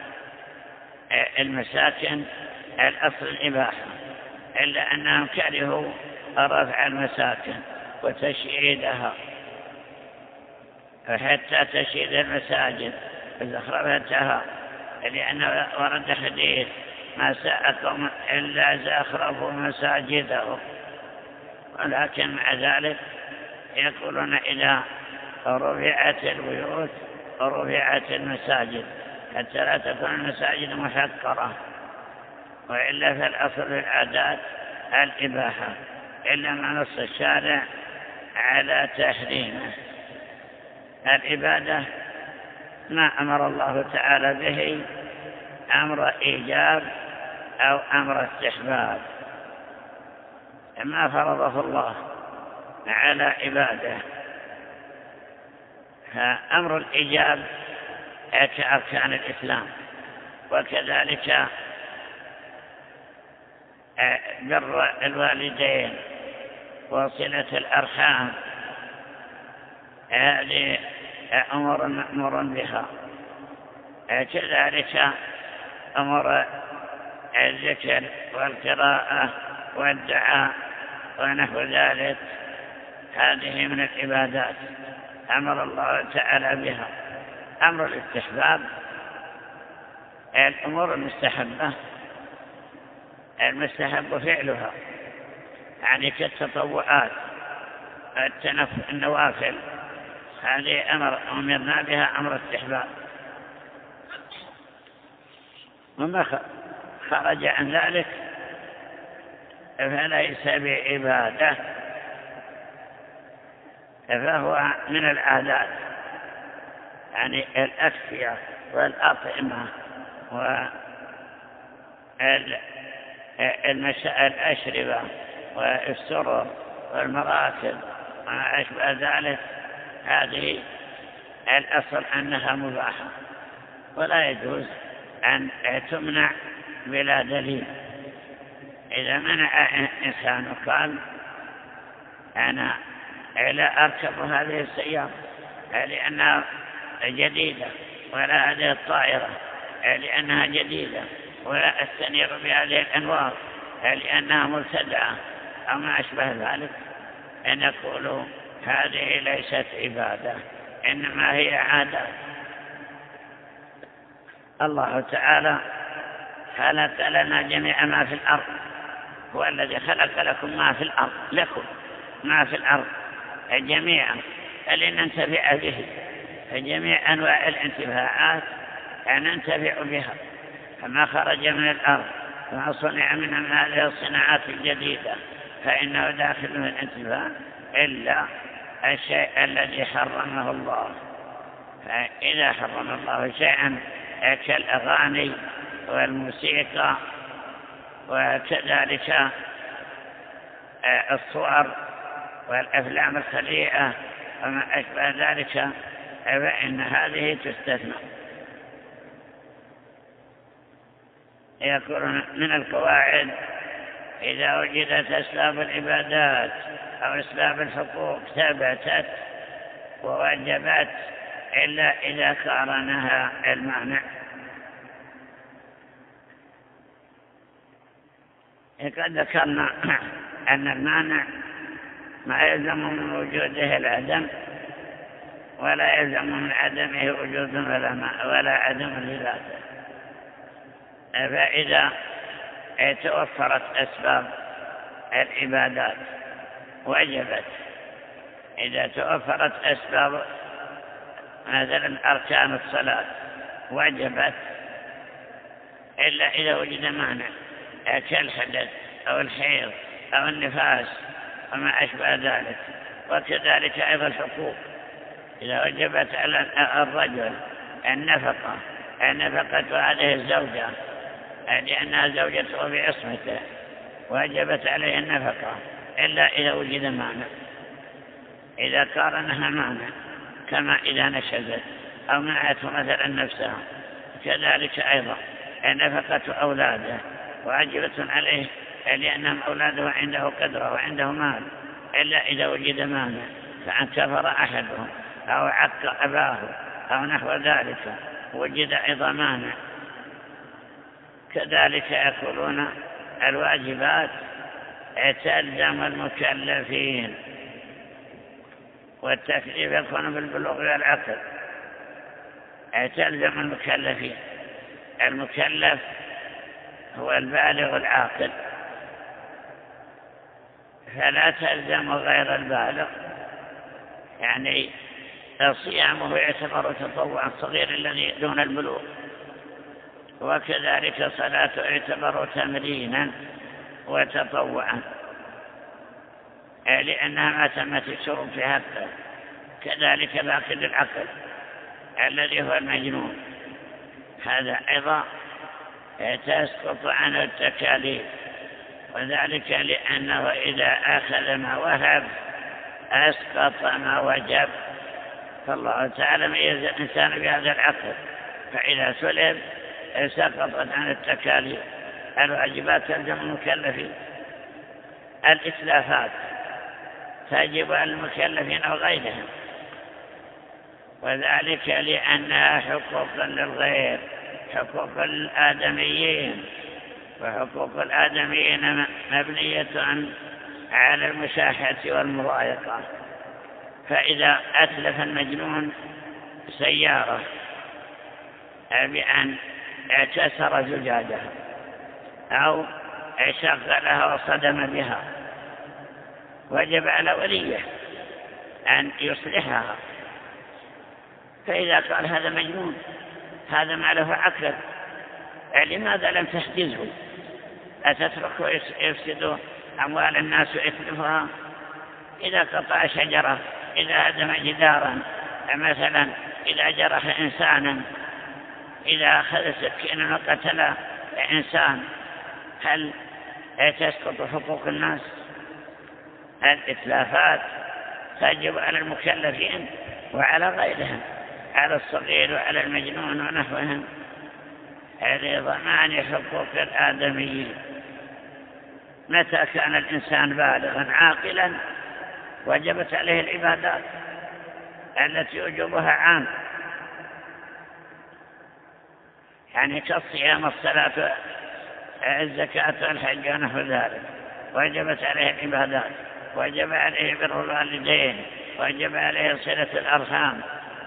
المساكن الأصل الإباحة، إلا أنهم كرهوا رفع المساكن وتشييدها، وحتى تشييد المساجد وزخرفتها، لأنه ورد حديث: ما ساءكم إلا زخرفوا مساجدهم ولكن مع ذلك يقولون إذا رفعت البيوت ورفعت المساجد حتى لا تكون المساجد محقرة، وإلا فالأصل في العادات الإباحة، إلا ما نص الشارع على تحريمه. العبادة ما أمر الله تعالى به أمر إيجاب أو أمر استحباب، ما فرضه الله على عباده. فأمر الإيجاب كأركان الإسلام، وكذلك بر الوالدين وصلة الأرحام، هذه أمور مأمور بها. كذلك أمر الذكر والقراءة والدعاء ونحو ذلك، هذه من العبادات أمر الله تعالى بها. أمر الاستحباب الأمور المستحبة المستحب فعلها، يعني كالتطوعات النوافل، هذه أمرنا بها أمر استحباب. وما خرج عن ذلك فليس بعبادة، فهو من العادات، يعني الأكفية والأطعمة والأشربة والسرر والمراكب وما أشبه ذلك، هذه الأصل أنها مباحة، ولا يجوز أن تمنع بلا دليل. إذا منع إنسان قال أنا لا أركب هذه السيارة لأنها جديدة، ولا هذه الطائرة لأنها جديدة، ولا أستنير بهذه الأنوار لأنها مبتدعة أو ما أشبه ذلك، أن نقول هذه ليست عبادة، إنما هي عادات. الله تعالى خلق لنا جميع ما في الأرض، هو الذي خلق لكم ما في الأرض، لكم ما في الأرض جميعا لننتفع به، فجميع أنواع الانتفاعات ننتفع بها، فما خرج من الأرض وما صنع من هذه الصناعات الجديدة فإنه داخل من الانتفاع إلا الشيء الذي حرمه الله. فإذا حرم الله شيئا كالأغاني والموسيقى وكذلك الصور والأفلام الخليئة وما أشبه ذلك، فإن هذه تستثنى. يقولون من القواعد إذا وجدت أسباب العبادات أو أسباب الحقوق ثبتت ووجبت إلا إذا قارنها المانع. قد ذكرنا أن المانع ما يلزم من وجوده العدم، ولا يلزم من عدمه وجود ولا عدم لذاته. فإذا توفرت أسباب العبادات وجبت، إذا توفرت أسباب مثلا أركان الصلاة وجبت إلا إذا وجد مانع كالحدث أو الحيض أو النفاس وما أشبه ذلك. وكذلك أيضا الحقوق، إذا وجبت على الرجل النفقة هذه الزوجة لأنها زوجته بعصمته وجبت عليه النفقة إلا إذا وجد مانع، إذا قارنها مانع كما إذا نشزت أو منعته مثلا نفسها. كذلك أيضا نفقة أولاده واجبة عليه لأنهم أولاده عنده قدرة وعنده مال إلا إذا وجد مانع، فأن كفر أحدهم أو عق أباه أو نحو ذلك وجد أيضا مانع. كذلك يقولون الواجبات تلزم المكلفين، والتكليف يكون بالبلوغ والعقل، تلزم المكلفين. المكلف هو البالغ العاقل، فلا تلزم غير البالغ، يعني صيامه يعتبر تطوعا صغير الذي دون البلوغ، وكذلك صلاته يعتبر تمرينا وتطوعا لأنها ما تمت الشروط في حقه. كذلك باقي العقل الذي هو المجنون، هذا أيضا تسقط عنه التكاليف، وذلك لأنه إذا أخذ ما وهب أسقط ما وجب، فالله تعالى ميز الإنسان بهذا العقل، فإذا سلب سقطت عن التكاليف. الواجبات تلزم المكلفين، الإتلافات تجب على المكلفين أو غيرهم، وذلك لأنها حقوق للغير، حقوق الآدميين، وحقوق الآدميين مبنية على المشاحة والمضايقة. فإذا أتلف المجنون سيارة بأن كسر زجاجها أو شغلها وصدم بها، وجب على وليه أن يصلحها. فإذا قال هذا مجنون، هذا ما له عقل، لماذا لم تحجزه؟ أتتركه يفسد أموال الناس ويتلفها؟ إذا قطع شجرة، إذا هدم جدارا مثلا، إذا جرح إنسانا، إذا أخذ سكينا وقتل إنسان، هل تسقط حقوق الناس؟ الإتلافات تجب على المكلفين وعلى غيرهم، على الصغير وعلى المجنون ونحوهم، لضمان حقوق الآدميين. متى كان الإنسان بالغا عاقلا وجبت عليه العبادات التي وجوبها عام، يعني كالصيام والصلاة الزكاة والحج ونحو ذلك، وجبت عليه العبادات، وجب عليه بر الوالدين، وجب عليه صلة الأرحام،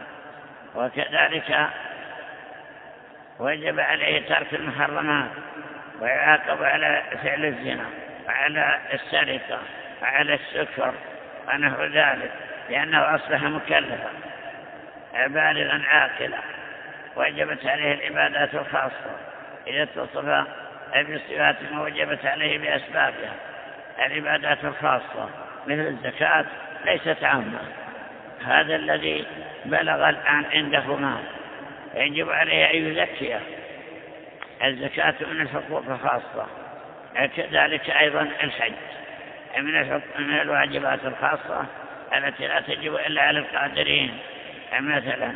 وكذلك وجب عليه ترك المحرمات، ويعاقب على فعل الزنا وعلى السرقة وعلى السكر ونحو ذلك، لأنه أصبح مكلفا بالغا عاقلا. وجبت عليه العبادات الخاصة إذا اتصف بصفات ما وجبت عليه بأسبابها. العبادات الخاصة مثل الزكاة ليست عامة، هذا الذي بلغ الآن عنده مال يجب عليه أن يزكيه، الزكاة من الحقوق الخاصة. كذلك أيضا الحج من الواجبات الخاصة التي لا تجب إلا على القادرين مثلا.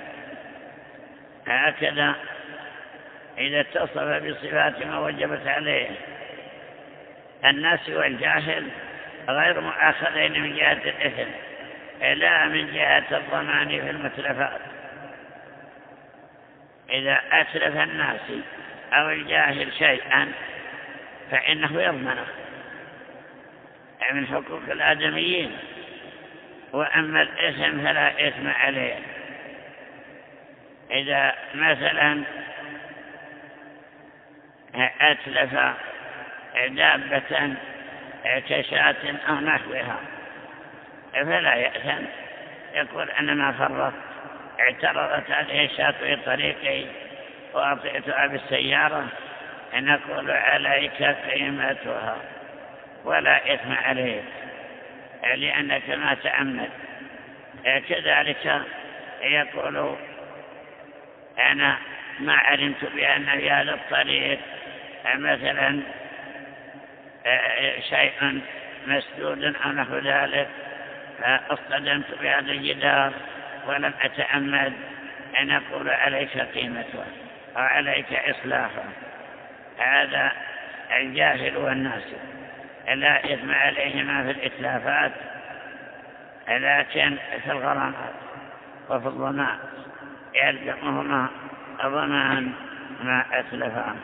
هكذا إذا اتصف بصفات ما وجبت عليه. الناس والجاهل غير مؤاخذين من جهة الإثم لا من جهة الضمان في المتلفات. إذا أتلف الناس أو الجاهل شيئا فإنه يضمنه من حقوق الآدميين، وأما الإثم فلا إثم عليه. إذا مثلا أتلف دابة كشاة أو نحوها فلا يأثم، يقول أنا ما فرطت، اعترضت هذه الشاة في طريقي وأطئتها بالسيارة، نقول عليك قيمتها ولا إثم عليك لأنك ما تأمل. كذلك يقول أنا ما علمت بأن في هذا الطريق مثلا شيء مسدود أو نحو ذلك، فاصطدمت بهذا الجدار ولم أتأمل، أن أقول عليك قيمتها أو عليك إصلاحها. هذا الجاهل والناس لا إثم عليهما في الإتلافات، لكن في الغرامات وفي الضمان يلزمهما ضمان ما أتلفا.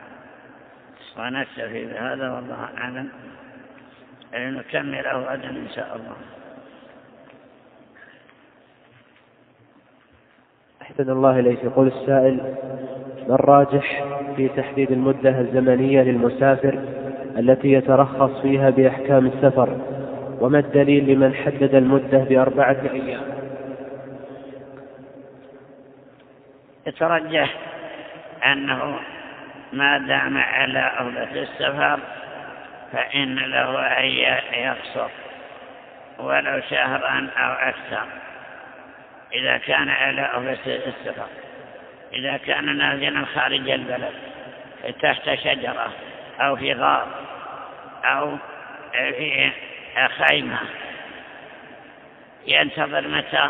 ونكتفي بهذا والله أعلم، نكمله غدا إن شاء الله. أحسن الله إليك. يقول السائل: ما الراجح في تحديد المدة الزمنية للمسافر التي يترخص فيها بأحكام السفر وما الدليل لمن حدد المدة ب4 أيام؟ يترجح أنه ما دام على عهدة السفر فإن له أن يقصر ولو شهرا أو أكثر إذا كان على عهدة السفر. إذا كان نازلا خارج البلد تحت شجرة أو في غار أو في خيمة ينتظر متى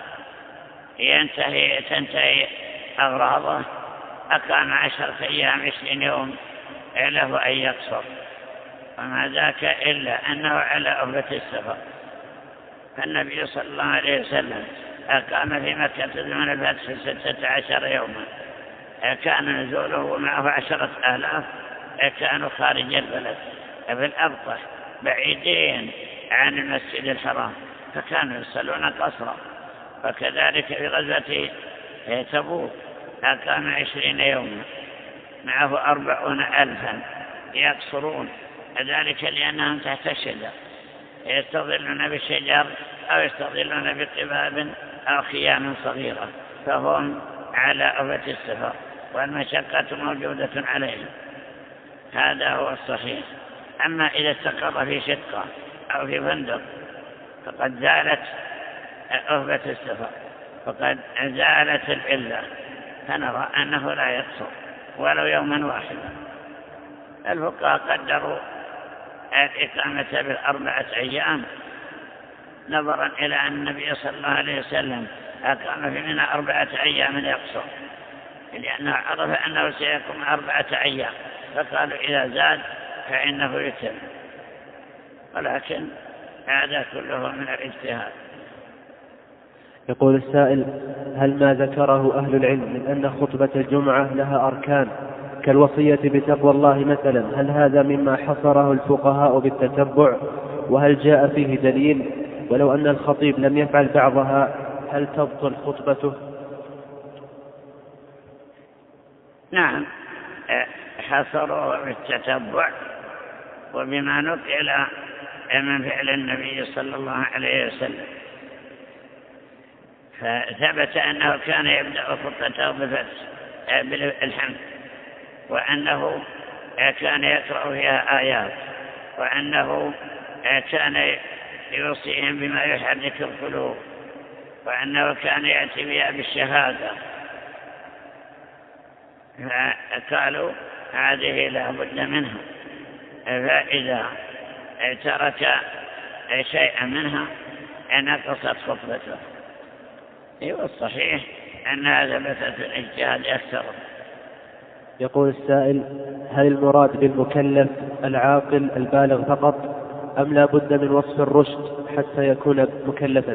تنتهي أغراضه، أقام 10 أيام 20 يوم له أن يقصر، وما ذاك إلا أنه على عهدة السفر. فالنبي صلى الله عليه وسلم أقام في مكة زمن الفتح 16 يوما، كان نزوله معه 10,000 كانوا خارج البلد في الأبطح بعيدين عن المسجد الحرام، فكانوا يصلون قصرا. وكذلك في غزوة تبوك أقام 20 يوما معه 40,000 يقصرون، ذلك لأنهم تحت الشجر يستظلون بالشجر أو يستظلون بقباب أو خيام صغيرة، فهم على عهدة السفر والمشقة موجودة عليهم. هذا هو الصحيح. أما إذا استقر في شقة أو في فندق فقد زالت عهدة السفر، فقد زالت العلة، فنرى أنه لا يقصر ولو يوما واحدا. الفقهاء قدروا الإقامة ب4 أيام نظرا إلى أن النبي صلى الله عليه وسلم أقام في منى 4 أيام يقصر، لأنه عرف أنه سيقوم 4 أيام، فقالوا إذا زاد فإنه يتم، ولكن هذا كله من الاجتهاد. يقول السائل: هل ما ذكره أهل العلم من أن خطبة الجمعة لها أركان كالوصية بتقوى الله مثلا، هل هذا مما حصره الفقهاء بالتتبع؟ وهل جاء فيه دليل؟ ولو أن الخطيب لم يفعل بعضها هل تبطل خطبته؟ نعم، حصروا بالتتبع وبما نقل من فعل النبي صلى الله عليه وسلم، فثبت أنه كان يبدأ خطبته بالحمد، وأنه كان يقرأ فيها آيات، وأنه كان يوصيهم بما يحرك القلوب، وأنه كان يأتي بها بالشهادة. فقالوا هذه لا بد منها، فإذا ترك شيئا منها نقصت خطبته. والصحيح أن هذا ثبت في الاجتهاد أكثر. يقول السائل: هل المراد بالمكلف العاقل البالغ فقط، أم لا بد من وصف الرشد حتى يكون مكلفا؟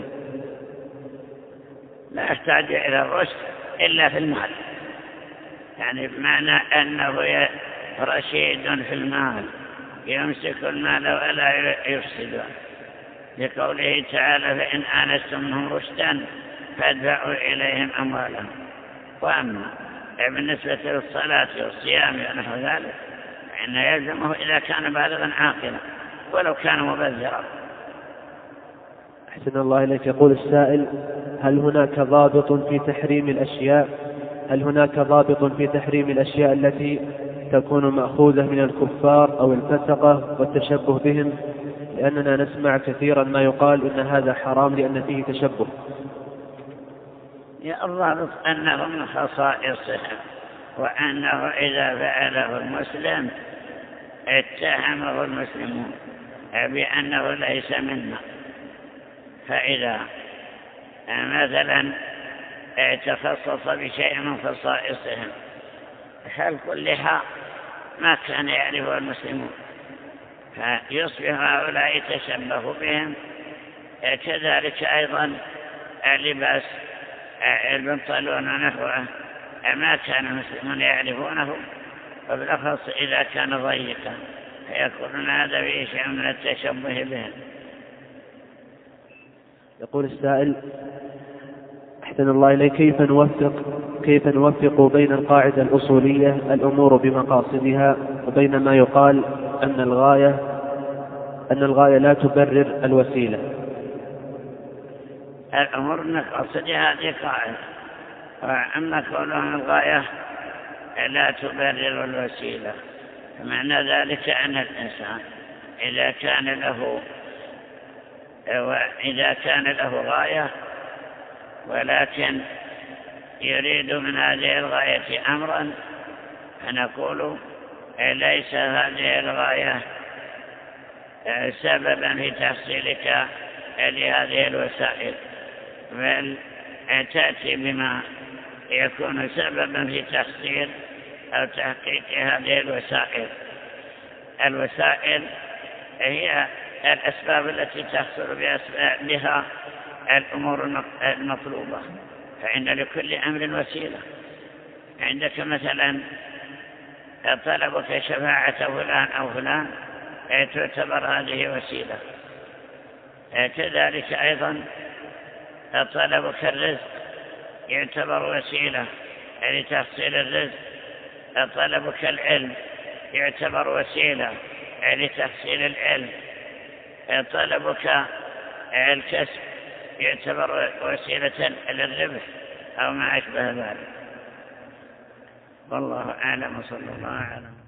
لا يحتاج إلى الرشد إلا في المال، يعني بمعنى أنه رشيد في المال يمسك المال ولا يفسده، لقوله تعالى: فإن آنستم منهم رشدا فادفعوا إليهم أموالهم. وأما بالنسبة للصلاة والصيام ونحو ذلك فإنه يلزمه إذا كان بالغا عاقلا ولو كان مبذرا. أحسن الله إليك. يقول السائل: هل هناك ضابط في تحريم الأشياء التي تكون مأخوذة من الكفار أو الفسقة والتشبه بهم؟ لأننا نسمع كثيرا ما يقال إن هذا حرام لأن فيه تشبه. الضابط أنه من خصائصهم، وأنه إذا فعله المسلم اتهمه المسلمون بأنه ليس منا. فإذا مثلا تخصص بشيء من خصائصهم هل كلها ما كان يعرفه المسلمون، فيصبح هؤلاء يتشبه بهم. كذلك أيضا اللباس البنطلون ونحوه ما كان المسلمون يعرفونه، وبالأخص إذا كان ضيقا فيكون هذا فيه شيء من التشبه بهم. يقول السائل: أحسن الله إليك، كيف نوفق بين القاعدة الأصولية الأمور بمقاصدها وبين ما يقال أن الغاية أن الغاية لا تبرر الوسيلة. الأمور المقاصد هذه قاعدة، وأما كونها الغاية لا تبرر الوسيلة، معنى ذلك أن الإنسان إذا كان له غاية ولكن يريد من هذه الغاية أمرا، فنقول ليس هذه الغاية سببا في تحصيلك لهذه الوسائل، بل تأتي بما يكون سببا في تحصيل أو تحقيق هذه الوسائل. الوسائل هي الأسباب التي تحصل بها الأمور المطلوبة، فإن لكل أمر وسيلة. عندك مثلا طلبك شفاعة فلان أو فلان تعتبر هذه وسيلة. كذلك أيضا طلبك الرزق يعتبر وسيلة لتحصيل الرزق. طلبك العلم يعتبر وسيلة لتحصيل العلم. طلبك الكسب يعتبر وسيلة للربح أو ما أشبه ذلك. والله أعلم، صلى الله عليه وسلم.